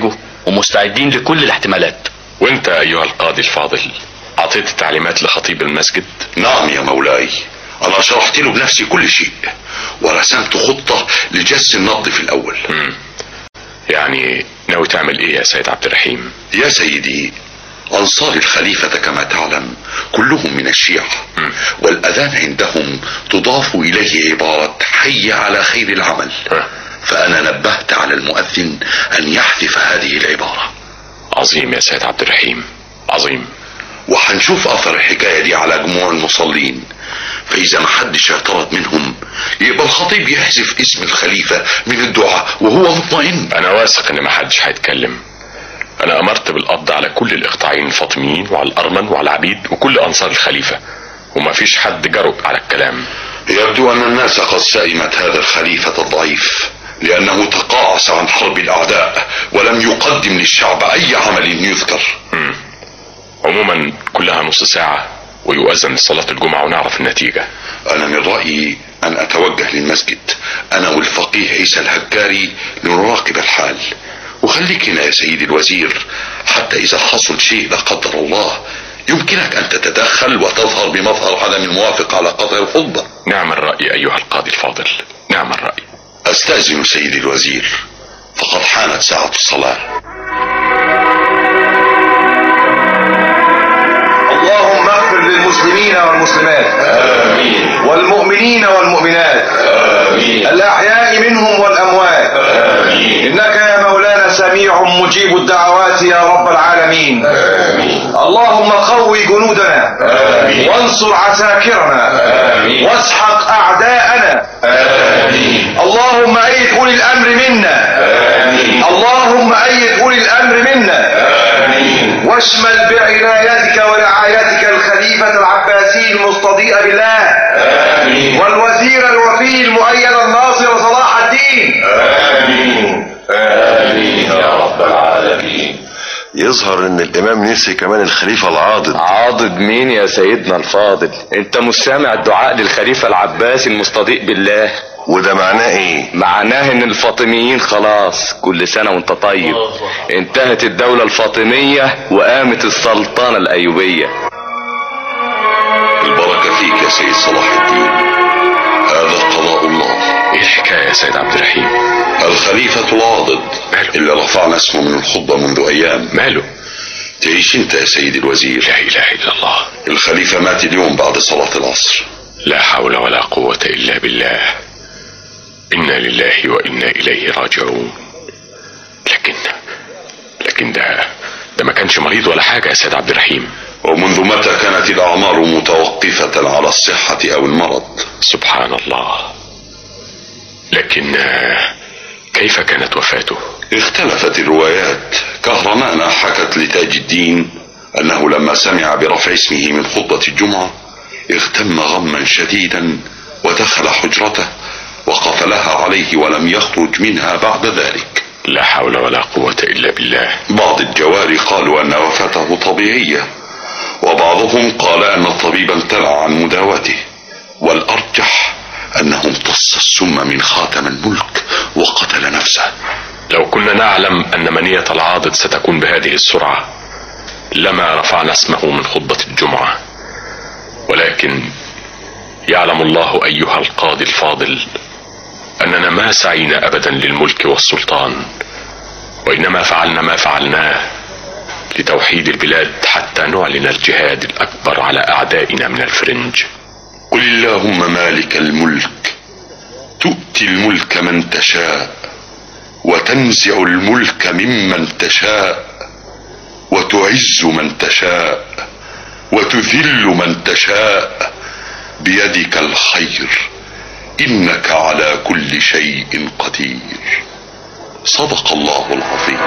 ومستعدين لكل الاحتمالات. وانت ايها القاضي الفاضل اعطيت تعليمات لخطيب المسجد؟ نعم يا مولاي، انا شرحت له بنفسي كل شيء ورسمت خطة لجس النبض في الاول. مم. يعني ناوي تعمل ايه يا سيد عبد الرحيم؟ يا سيدي، انصار الخليفة كما تعلم كلهم من الشيعة، م. والاذان عندهم تضاف اليه عبارة حي على خير العمل، م. فانا نبهت على المؤذن ان يحذف هذه العبارة. عظيم يا سيد عبد الرحيم، عظيم. وحنشوف اثر الحكاية دي على جموع المصلين، فاذا ما حدش اعترض منهم يبقى الخطيب يحذف اسم الخليفة من الدعاء وهو مطمئن. انا واثق ان ما حدش هيتكلم. انا امرت بالقبض على كل الاقطاعيين الفاطميين وعلى الارمن وعلى العبيد وكل انصار الخليفة، وما فيش حد جرؤ على الكلام. يبدو ان الناس قد سئمت هذا الخليفة الضعيف، لانه تقاعس عن حرب الاعداء ولم يقدم للشعب اي عمل يذكر. مم. عموما كلها نص ساعة ويؤذن صلاة الجمعة ونعرف النتيجة. انا من رأيي ان اتوجه للمسجد انا والفقيه عيسى الهجاري لنراقب الحال، وخليك هنا يا سيدي الوزير حتى اذا حصل شيء لا قدر الله يمكنك ان تتدخل وتظهر بمظهر عدم الموافق على قطع الخطبة. نعم الرأي ايها القاضي الفاضل، نعم الرأي. استأذن سيدي الوزير، فقد حانت ساعة الصلاة. اللهم اغفر للمسلمين والمسلمات، آمين، والمؤمنين والمؤمنات، آمين، الأحياء منهم والأموات، آمين، إنك يا مولانا سميع مجيب الدعوات يا رب العالمين، آمين. اللهم قوي جنودنا، آمين، وانصر عساكرنا، آمين، واسحق أعداءنا، آمين. اللهم أيد أولي الأمر منا، آمين. اللهم أيد أولي الأمر منا، آمين. واشمل بعنايتك ورعايتك الخليفة العباسي المستضيء بالله، آمين. والوزير الوفي المؤيد الناصر صلاح الدين، آمين. آمين يا رب العالمين. يظهر ان الامام نسي كمان الخليفة العاضد. عاضد مين يا سيدنا الفاضل؟ انت مش سامع الدعاء للخليفة العباسي المستضيء بالله؟ وده معناه ايه؟ معناه ان الفاطميين خلاص، كل سنة وانت طيب، انتهت الدولة الفاطمية وقامت السلطنة الايوبية. البركة فيك يا سيد صلاح الدين، هذا قضاء الله. ايه الحكاية يا سيد عبد الرحيم؟ الخليفة العاضد اللي رفعنا اسمه من الخطبة منذ ايام. ماله؟ تعيش انت يا سيد الوزير. لا اله الا الله. الخليفة مات اليوم بعد صلاة العصر. لا حول ولا قوة الا بالله. إنا لله وإنا إليه راجعون. لكن لكن ده ده ما كانش مريض ولا حاجة يا سيد عبد الرحيم. ومنذ متى كانت الأعمار متوقفة على الصحة أو المرض؟ سبحان الله. لكن كيف كانت وفاته؟ اختلفت الروايات. كهرمان حكت لتاج الدين أنه لما سمع برفع اسمه من خطبة الجمعة اغتم غما شديدا ودخل حجرته وقفلها عليه ولم يخرج منها بعد ذلك. لا حول ولا قوة إلا بالله. بعض الجواري قالوا أن وفاته طبيعية، وبعضهم قال أن الطبيب امتنع عن مداواته، والأرجح أنه امتص السم من خاتم الملك وقتل نفسه. لو كنا نعلم أن منية العاضد ستكون بهذه السرعة لما رفعنا اسمه من خطبة الجمعة، ولكن يعلم الله أيها القاضي الفاضل أننا ما سعينا أبدا للملك والسلطان، وإنما فعلنا ما فعلناه لتوحيد البلاد حتى نعلن الجهاد الأكبر على أعدائنا من الفرنج. قل اللهم مالك الملك تؤتي الملك من تشاء وتنزع الملك ممن تشاء وتعز من تشاء وتذل من تشاء بيدك الخير إنك على كل شيء قدير. صدق الله العظيم.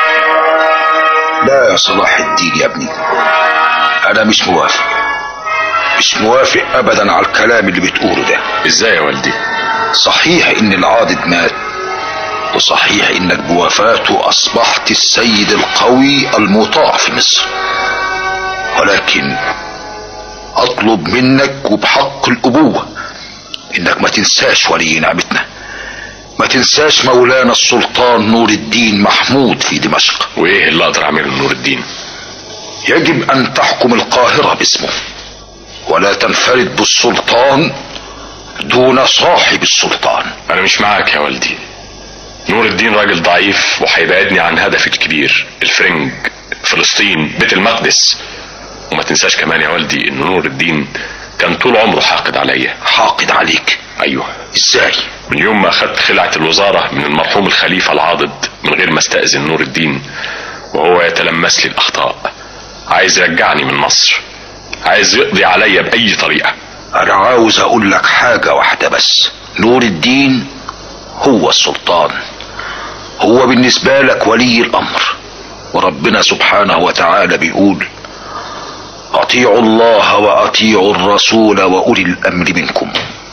لا يا صلاح الدين يا ابني، انا مش موافق. مش موافق ابدا على الكلام اللي بتقوله ده. ازاي يا والدي؟ صحيح ان العاضد مات، وصحيح انك بوفاته اصبحت السيد القوي المطاع في مصر، ولكن اطلب منك وبحق الابوة انك ما تنساش ولي نعمتنا، ما تنساش مولانا السلطان نور الدين محمود في دمشق. وايه اللي اقدر اعمله لنور الدين؟ يجب ان تحكم القاهرة باسمه، ولا تنفرد بالسلطان دون صاحب السلطان. انا مش معاك يا والدي. نور الدين راجل ضعيف وهيبعدني عن هدفي الكبير، الفرنج، فلسطين، بيت المقدس. وما تنساش كمان يا والدي ان نور الدين كان طول عمره حاقد عليا. حاقد عليك؟ ايوه. ازاي؟ من يوم ما اخدت خلعة الوزارة من المرحوم الخليفة العاضد من غير ما استأذن نور الدين، وهو يتلمس لي الاخطاء، عايز يرجعني من مصر، عايز يقضي عليا باي طريقة. انا عاوز اقول لك حاجة واحدة بس، نور الدين هو السلطان، هو بالنسبة لك ولي الامر، وربنا سبحانه وتعالى بيقول اطيعوا الله واطيعوا الرسول واولي الامر منكم.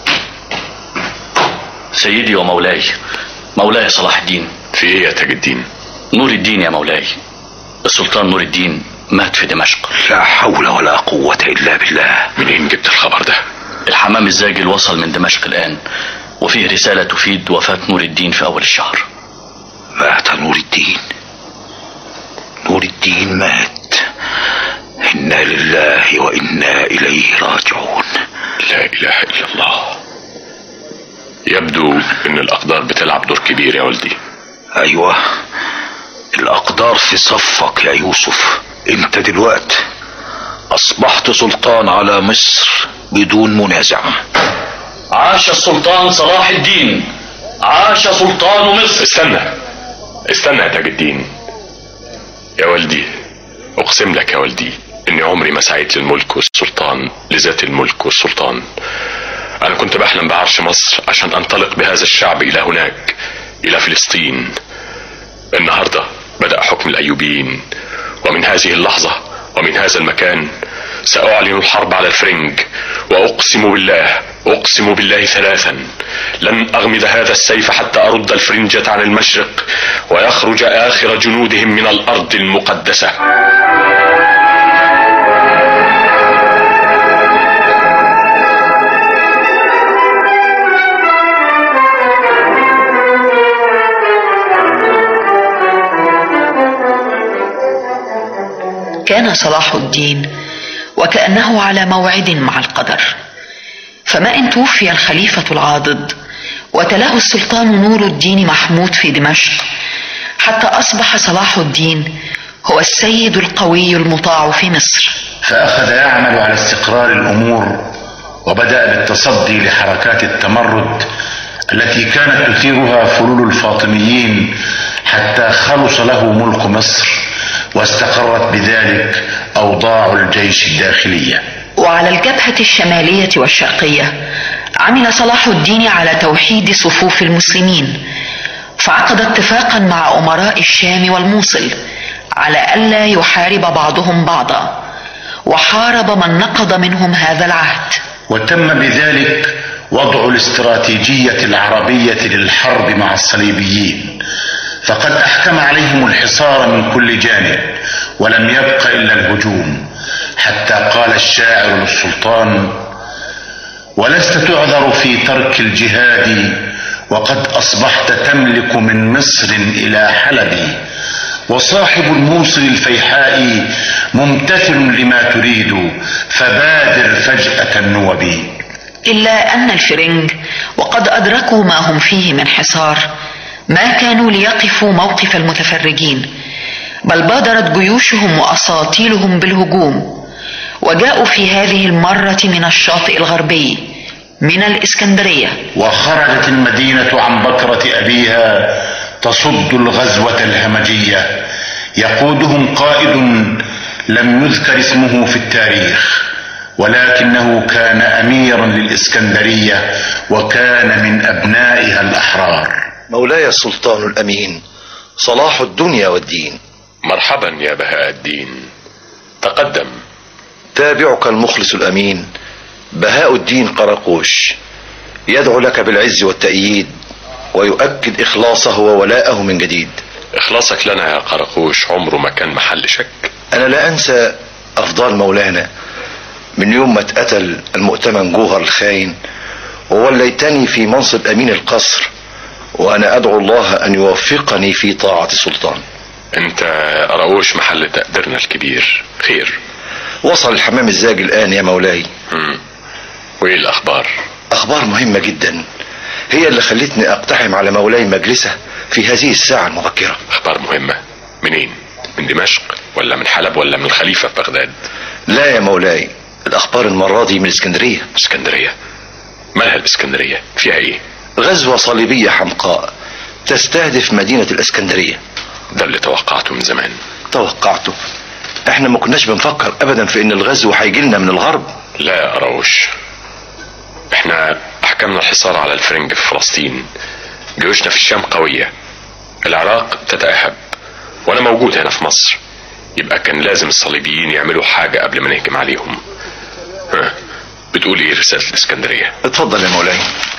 سيدي ومولاي، مولاي صلاح الدين. في ايه يا تاج الدين؟ نور الدين يا مولاي، السلطان نور الدين مات في دمشق. لا حول ولا قوة الا بالله. منين جبت الخبر ده؟ الحمام الزاجل وصل من دمشق الان، وفيه رسالة تفيد وفاة نور الدين في اول الشهر. مات نور الدين؟ نور الدين مات؟ انا لله وانا اليه راجعون. لا اله الا الله. يبدو ان الاقدار بتلعب دور كبير يا ولدي. ايوه، الاقدار في صفك يا يوسف. انت دلوقتي اصبحت سلطان على مصر بدون منازعة. عاش السلطان صلاح الدين، عاش سلطان مصر. استنى استنى يا تاج الدين يا ولدي، اقسم لك يا ولدي اني عمري ما سعيت للملك والسلطان لذات الملك والسلطان. انا كنت بحلم بعرش مصر عشان انطلق بهذا الشعب الى هناك، الى فلسطين. النهاردة بدأ حكم الايوبيين، ومن هذه اللحظة ومن هذا المكان سأعلن الحرب على الفرنج، واقسم بالله اقسم بالله ثلاثا لن اغمد هذا السيف حتى ارد الفرنجة عن المشرق ويخرج اخر جنودهم من الارض المقدسة. كان صلاح الدين وكأنه على موعد مع القدر، فما إن توفي الخليفة العاضد وتلاه السلطان نور الدين محمود في دمشق، حتى أصبح صلاح الدين هو السيد القوي المطاع في مصر. فأخذ يعمل على استقرار الأمور، وبدأ بالتصدي لحركات التمرد التي كانت تثيرها فلول الفاطميين، حتى خلص له ملك مصر واستقرت بذلك أوضاع الجيش الداخلية. وعلى الجبهة الشمالية والشرقية عمل صلاح الدين على توحيد صفوف المسلمين، فعقد اتفاقا مع أمراء الشام والموصل على ألا يحارب بعضهم بعضا، وحارب من نقض منهم هذا العهد. وتم بذلك وضع الاستراتيجية العربية للحرب مع الصليبيين، فقد أحكم عليهم الحصار من كل جانب، ولم يبق إلا الهجوم، حتى قال الشاعر للسلطان: ولست تعذر في ترك الجهاد، وقد أصبحت تملك من مصر إلى حلب، وصاحب الموصل الفيحاء ممتثل لما تريد، فبادر فجأة النوب. إلا أن الفرنج وقد أدركوا ما هم فيه من حصار ما كانوا ليقفوا موقف المتفرجين، بل بادرت جيوشهم وأساطيلهم بالهجوم، وجاءوا في هذه المرة من الشاطئ الغربي من الإسكندرية. وخرجت المدينة عن بكرة أبيها تصد الغزوة الهمجية، يقودهم قائد لم يذكر اسمه في التاريخ، ولكنه كان أميرا للإسكندرية وكان من أبنائها الأحرار. مولاي السلطان الأمين صلاح الدنيا والدين. مرحبا يا بهاء الدين، تقدم. تابعك المخلص الأمين بهاء الدين قراقوش يدعو لك بالعز والتأييد ويؤكد إخلاصه وولاءه من جديد. إخلاصك لنا يا قراقوش عمره ما كان محل شك. أنا لا أنسى أفضال مولانا من يوم ما اتقتل المؤتمن جوهر الخاين ووليتني في منصب أمين القصر، وأنا أدعو الله أن يوفقني في طاعة السلطان. أنت قراقوش محل تقديرنا الكبير. خير، وصل الحمام الزاجي الآن يا مولاي. مم. وإيه الأخبار؟ أخبار مهمة جدا هي اللي خلتني أقتحم على مولاي مجلسه في هذه الساعة المبكرة. أخبار مهمة منين؟ من دمشق ولا من حلب ولا من الخليفة في بغداد؟ لا يا مولاي، الأخبار المرة دي من اسكندرية. اسكندرية؟ مالها الاسكندرية؟ فيها ايه؟ غزوة صليبية حمقاء تستهدف مدينة الاسكندرية. ده اللي توقعته من زمان. توقعته؟ احنا ما كناش بنفكر ابدا في ان الغزو هيجيلنا من الغرب. لا يا قراوش، احنا احكمنا الحصار على الفرنج في فلسطين، جيوشنا في الشام قوية، العراق تتأهب، وانا موجود هنا في مصر، يبقى كان لازم الصليبيين يعملوا حاجة قبل ما نهجم عليهم. ها، بتقول ايه رسالة الاسكندرية؟ اتفضل يا مولاي.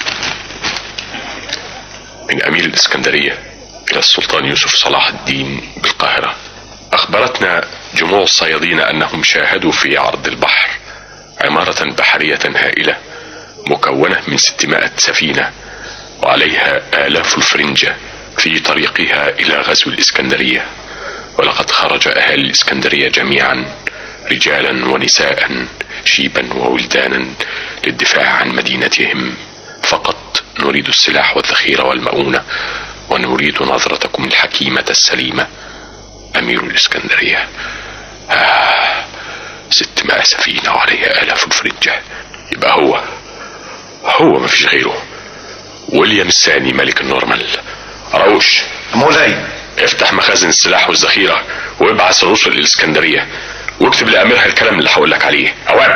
من امير الاسكندرية الى السلطان يوسف صلاح الدين بالقاهرة، اخبرتنا جموع الصيادين انهم شاهدوا في عرض البحر عمارة بحرية هائلة مكونة من ستمائة سفينة وعليها آلاف الفرنجة في طريقها الى غزو الاسكندرية. ولقد خرج اهالي الاسكندرية جميعا رجالا ونساء شيبا وولدانا للدفاع عن مدينتهم. فقط نريد السلاح والذخيرة والمؤونة، ونريد نظرتكم الحكيمة السليمة. امير الاسكندرية. آه ستمائة سفينة وعليها آلاف الفرنجة، يبقى هو هو ما فيش غيره، ويليام الثاني ملك النورمال. قراوش مولاي، افتح مخازن السلاح والذخيرة وابعث الرسل للاسكندرية واكتب لأميرها الكلام اللي هقول لك عليه. اوام.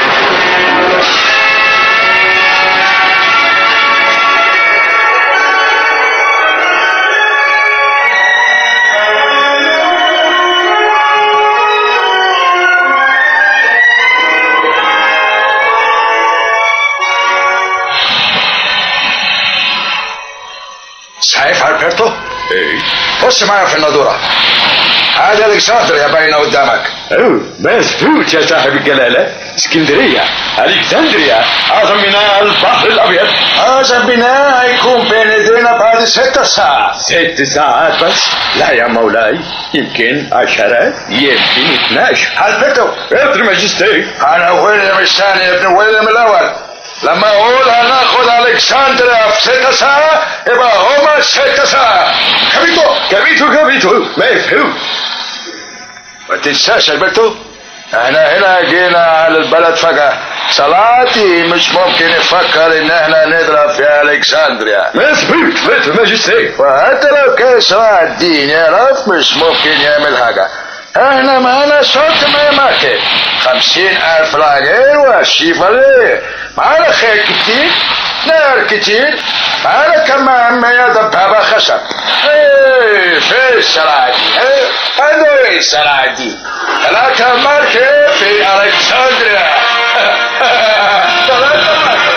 شايف البرتو؟ ايه؟ خش معايا في النادورة. هذا الكسندريا باينة قدامك. اوه مظبوط يا صاحب الجلالة، اسكندرية الكسندريا اعظم ميناء البحر الابيض. هذا بناء هيكون بين ايدينا بعد ست ساعات. ست ساعات بس؟ لا يا مولاي، يمكن عشرة، يمكن اثناشر. البرتو ابن ماجستي، انا ويليام الثاني ابن ويليام الاول. لما اقول هناخد الكسندريا في ست ساعة يبقى هما ست ساعة. كابيتو كابيتو كابيتو مفهوم. ما تنساش يا البرتو، احنا هنا جينا على البلد فجأة. صلاتي مش ممكن يفكر ان احنا نضرب في الكسندريا. مظبوط ابن ماجستي. وحتى لو كان صلاح الدين يعرف مش ممكن يعمل حاجة. احنا معانا شرط ما ماركت خمسين الف راجل وشيفاليه، معانا خيل كتير، نار كتير، معانا كمان مية دبابة خشب. ايه في صلاح الدين؟ ايه هذا ايه صلاح الدين؟ ثلاثة ماركت في الكسندريا. ثلاثة ماركت.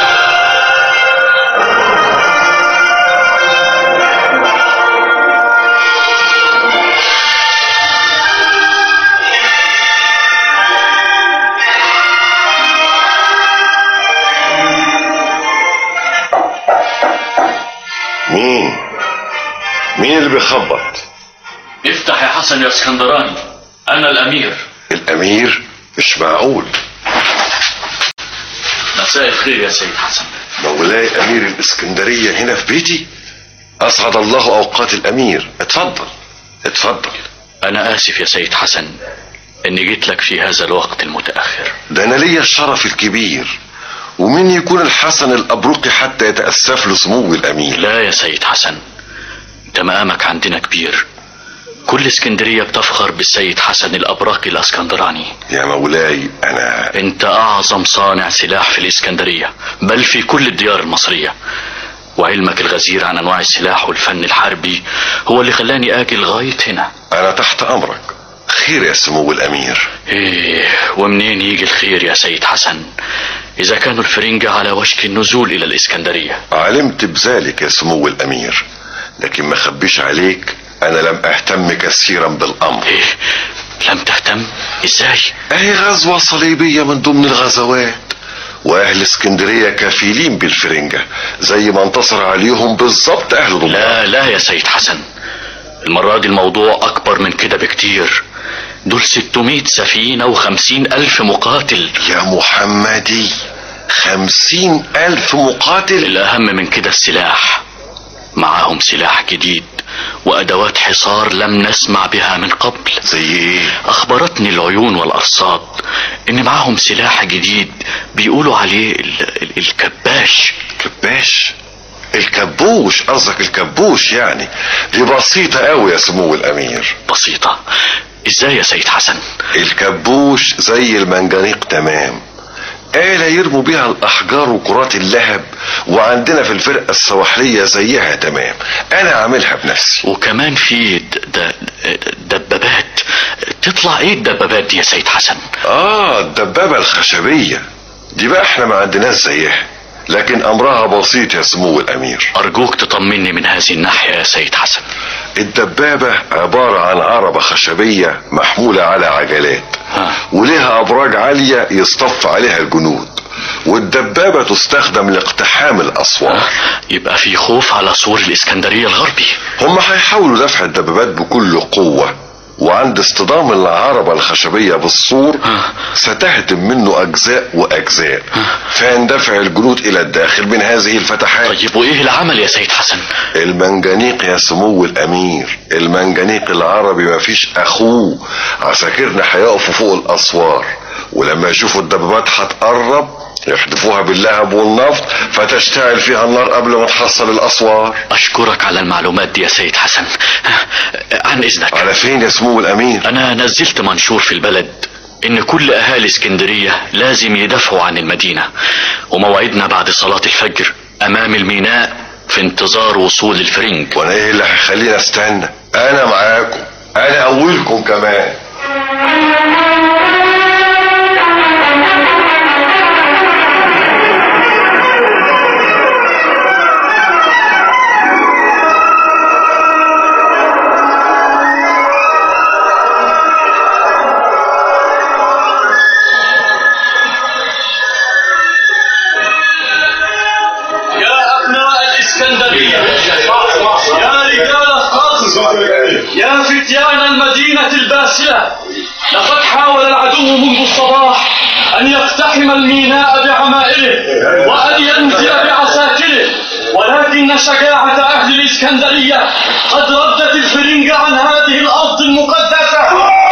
مين؟ مين اللي بيخبط؟ افتح يا حسن يا اسكندراني، انا الامير. الامير؟ مش معقول. مساء الخير يا سيد حسن. مولاي امير الاسكندرية هنا في بيتي؟ اسعد الله اوقات الامير. اتفضل اتفضل. انا اسف يا سيد حسن اني جيت لك في هذا الوقت المتأخر. ده انا ليا الشرف الكبير، ومن يكون الحسن الابرقي حتى يتأسف له سمو الامير. لا يا سيد حسن، انت مقامك عندنا كبير، كل اسكندرية بتفخر بالسيد حسن الابراقي الاسكندراني. يا مولاي انا انت اعظم صانع سلاح في الاسكندرية، بل في كل الديار المصرية، وعلمك الغزير عن انواع السلاح والفن الحربي هو اللي خلاني اجي لغاية هنا. انا تحت امرك. خير يا سمو الامير. ايه، ومنين يجي الخير يا سيد حسن؟ إذا كانوا الفرنجة على وشك النزول إلى الإسكندرية. علمت بذلك يا سمو الأمير، لكن ما خبيش عليك أنا لم أهتم كثيرا بالأمر. إيه؟ لم تهتم؟ إزاي؟ أهي غزوة صليبية من ضمن الغزوات، واهل اسكندرية كفيلين بالفرنجة زي ما انتصر عليهم بالظبط اهل دمياط. لا لا يا سيد حسن، المرة دي الموضوع اكبر من كده بكتير. دول ستمائة سفينة وخمسين الف مقاتل. يا محمدي، خمسين الف مقاتل؟ الاهم من كده السلاح، معاهم سلاح جديد وادوات حصار لم نسمع بها من قبل. زي ايه؟ اخبرتني العيون والارصاد ان معاهم سلاح جديد بيقولوا عليه ال ال الكباش. كباش؟ الكبوش قصدك؟ الكبوش يعني. دي بسيطة قوي يا سمو الامير. بسيطة؟ ازاي يا سيد حسن؟ الكبوش زي المنجنيق تمام، آلة يرموا بيها الأحجار وكرات اللهب، وعندنا في الفرقة السواحلية زيها تمام، أنا عاملها بنفسي. وكمان في دبابات. تطلع إيه الدبابات دي يا سيد حسن؟ آه الدبابة الخشبية دي بقى احنا ما عندناش زيها، لكن أمرها بسيط يا سمو الأمير. أرجوك تطمني من هذه الناحية يا سيد حسن. الدبابة عبارة عن عربة خشبية محمولة على عجلات، ولها أبراج عالية يصطف عليها الجنود، والدبابة تستخدم لاقتحام الأسوار. يبقى في خوف على سور الإسكندرية الغربي. هم هيحاولوا دفع الدبابات بكل قوة، وعند اصطدام العربة الخشبية بالسور ستهدم منه أجزاء وأجزاء، فيندفع الجنود إلى الداخل من هذه الفتحات. طيب وإيه العمل يا سيد حسن؟ المنجنيق يا سمو الأمير، المنجنيق العربي مفيش أخوه. عساكرنا هيقفوا فوق الأسوار، ولما يشوفوا الدبابات هتقرب يحدفوها باللهب والنفط فتشتعل فيها النار قبل ما تحصل الأسوار. أشكرك على المعلومات دي يا سيد حسن. عن إذنك. على فين يا سمو الأمير؟ أنا نزلت منشور في البلد إن كل أهالي اسكندرية لازم يدافعوا عن المدينة، وموعدنا بعد صلاة الفجر أمام الميناء في انتظار وصول الفرنج. وأنا إيه اللي هيخلينا استنى؟ أنا معاكم، أنا أولكم كمان. يا فتيان المدينة الباسلة، لقد حاول العدو منذ الصباح أن يقتحم الميناء بعمائره وأن ينزل بعساكره، ولكن شجاعة أهل الإسكندرية قد ردت الفرنج عن هذه الأرض المقدسة.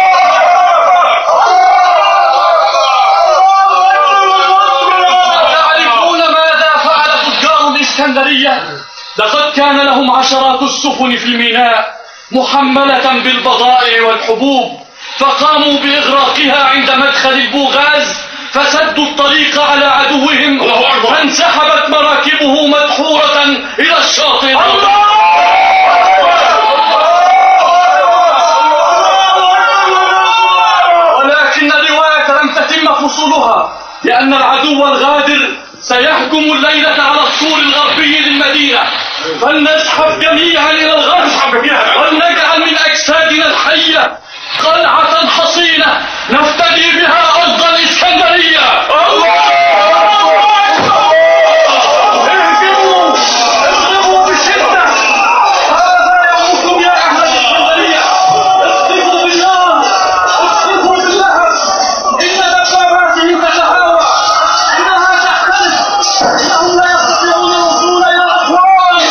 تعرفون ماذا فعل تجار الإسكندرية؟ لقد كان لهم عشرات السفن في الميناء محملة بالبضائع والحبوب، فقاموا بإغراقها عند مدخل البوغاز، فسدوا الطريق على عدوهم، فانسحبت مراكبه مدحورة إلى الشاطئ. ولكن الرواية لم تتم فصولها، لأن العدو الغادر سيهجم الليلة على السور الغربي للمدينة، فلنزحف جميعا إلى الغرب ولنجعل من أجسادنا الحية قلعة حصينة نفتدي بها أرض الإسكندرية. اهجموا اضربوا بشدة، هذا يومكم يا أهل الإسكندرية. اخطفوا بالنار، اخطفوا باللهب، إن دباباتهم تتهاوى، إنها تختلف، إنهم لا يستطيعون الوصول إلى الأسوار.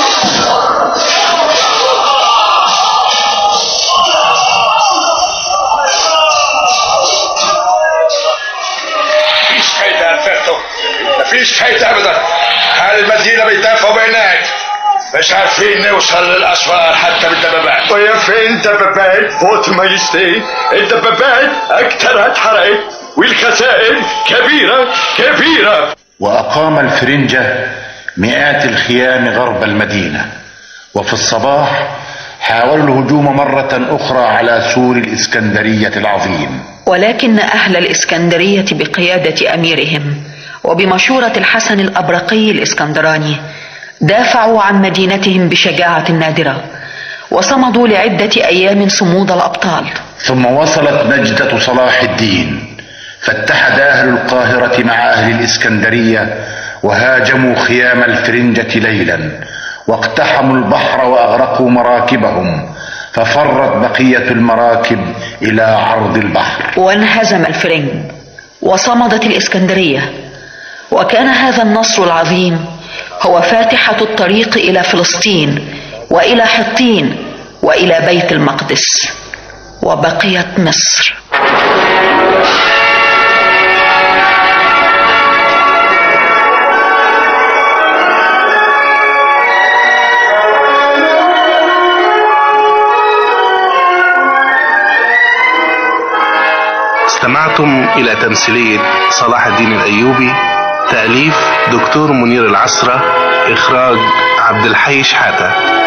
مفيش فايدة يا الفرتو، مفيش فايدة أبدا. أهل المدينة بيدافعوا بينات، مش عارفين نوصل للأسوار حتى بالدبابات. ويا فين الدبابات فوت ماجستي؟ الدبابات أكتر اتحرقت والخسائر كبيرة كبيرة. وأقام الفرنجة مئات الخيام غرب المدينة، وفي الصباح حاولوا الهجوم مرة أخرى على سور الإسكندرية العظيم، ولكن أهل الإسكندرية بقيادة أميرهم وبمشورة الحسن الأبرقي الإسكندراني دافعوا عن مدينتهم بشجاعة نادرة، وصمدوا لعدة أيام صمود الأبطال. ثم وصلت نجدة صلاح الدين، فاتحد أهل القاهرة مع أهل الإسكندرية وهاجموا خيام الفرنجة ليلا، واقتحموا البحر وأغرقوا مراكبهم، ففرت بقية المراكب إلى عرض البحر، وانهزم الفرنج وصمدت الإسكندرية. وكان هذا النصر العظيم هو فاتحة الطريق إلى فلسطين وإلى حطين وإلى بيت المقدس، وبقيت مصر. استمعتم إلى تمثيلية صلاح الدين الأيوبي، تأليف دكتور منير العسرة، إخراج عبد الحي شحاتة.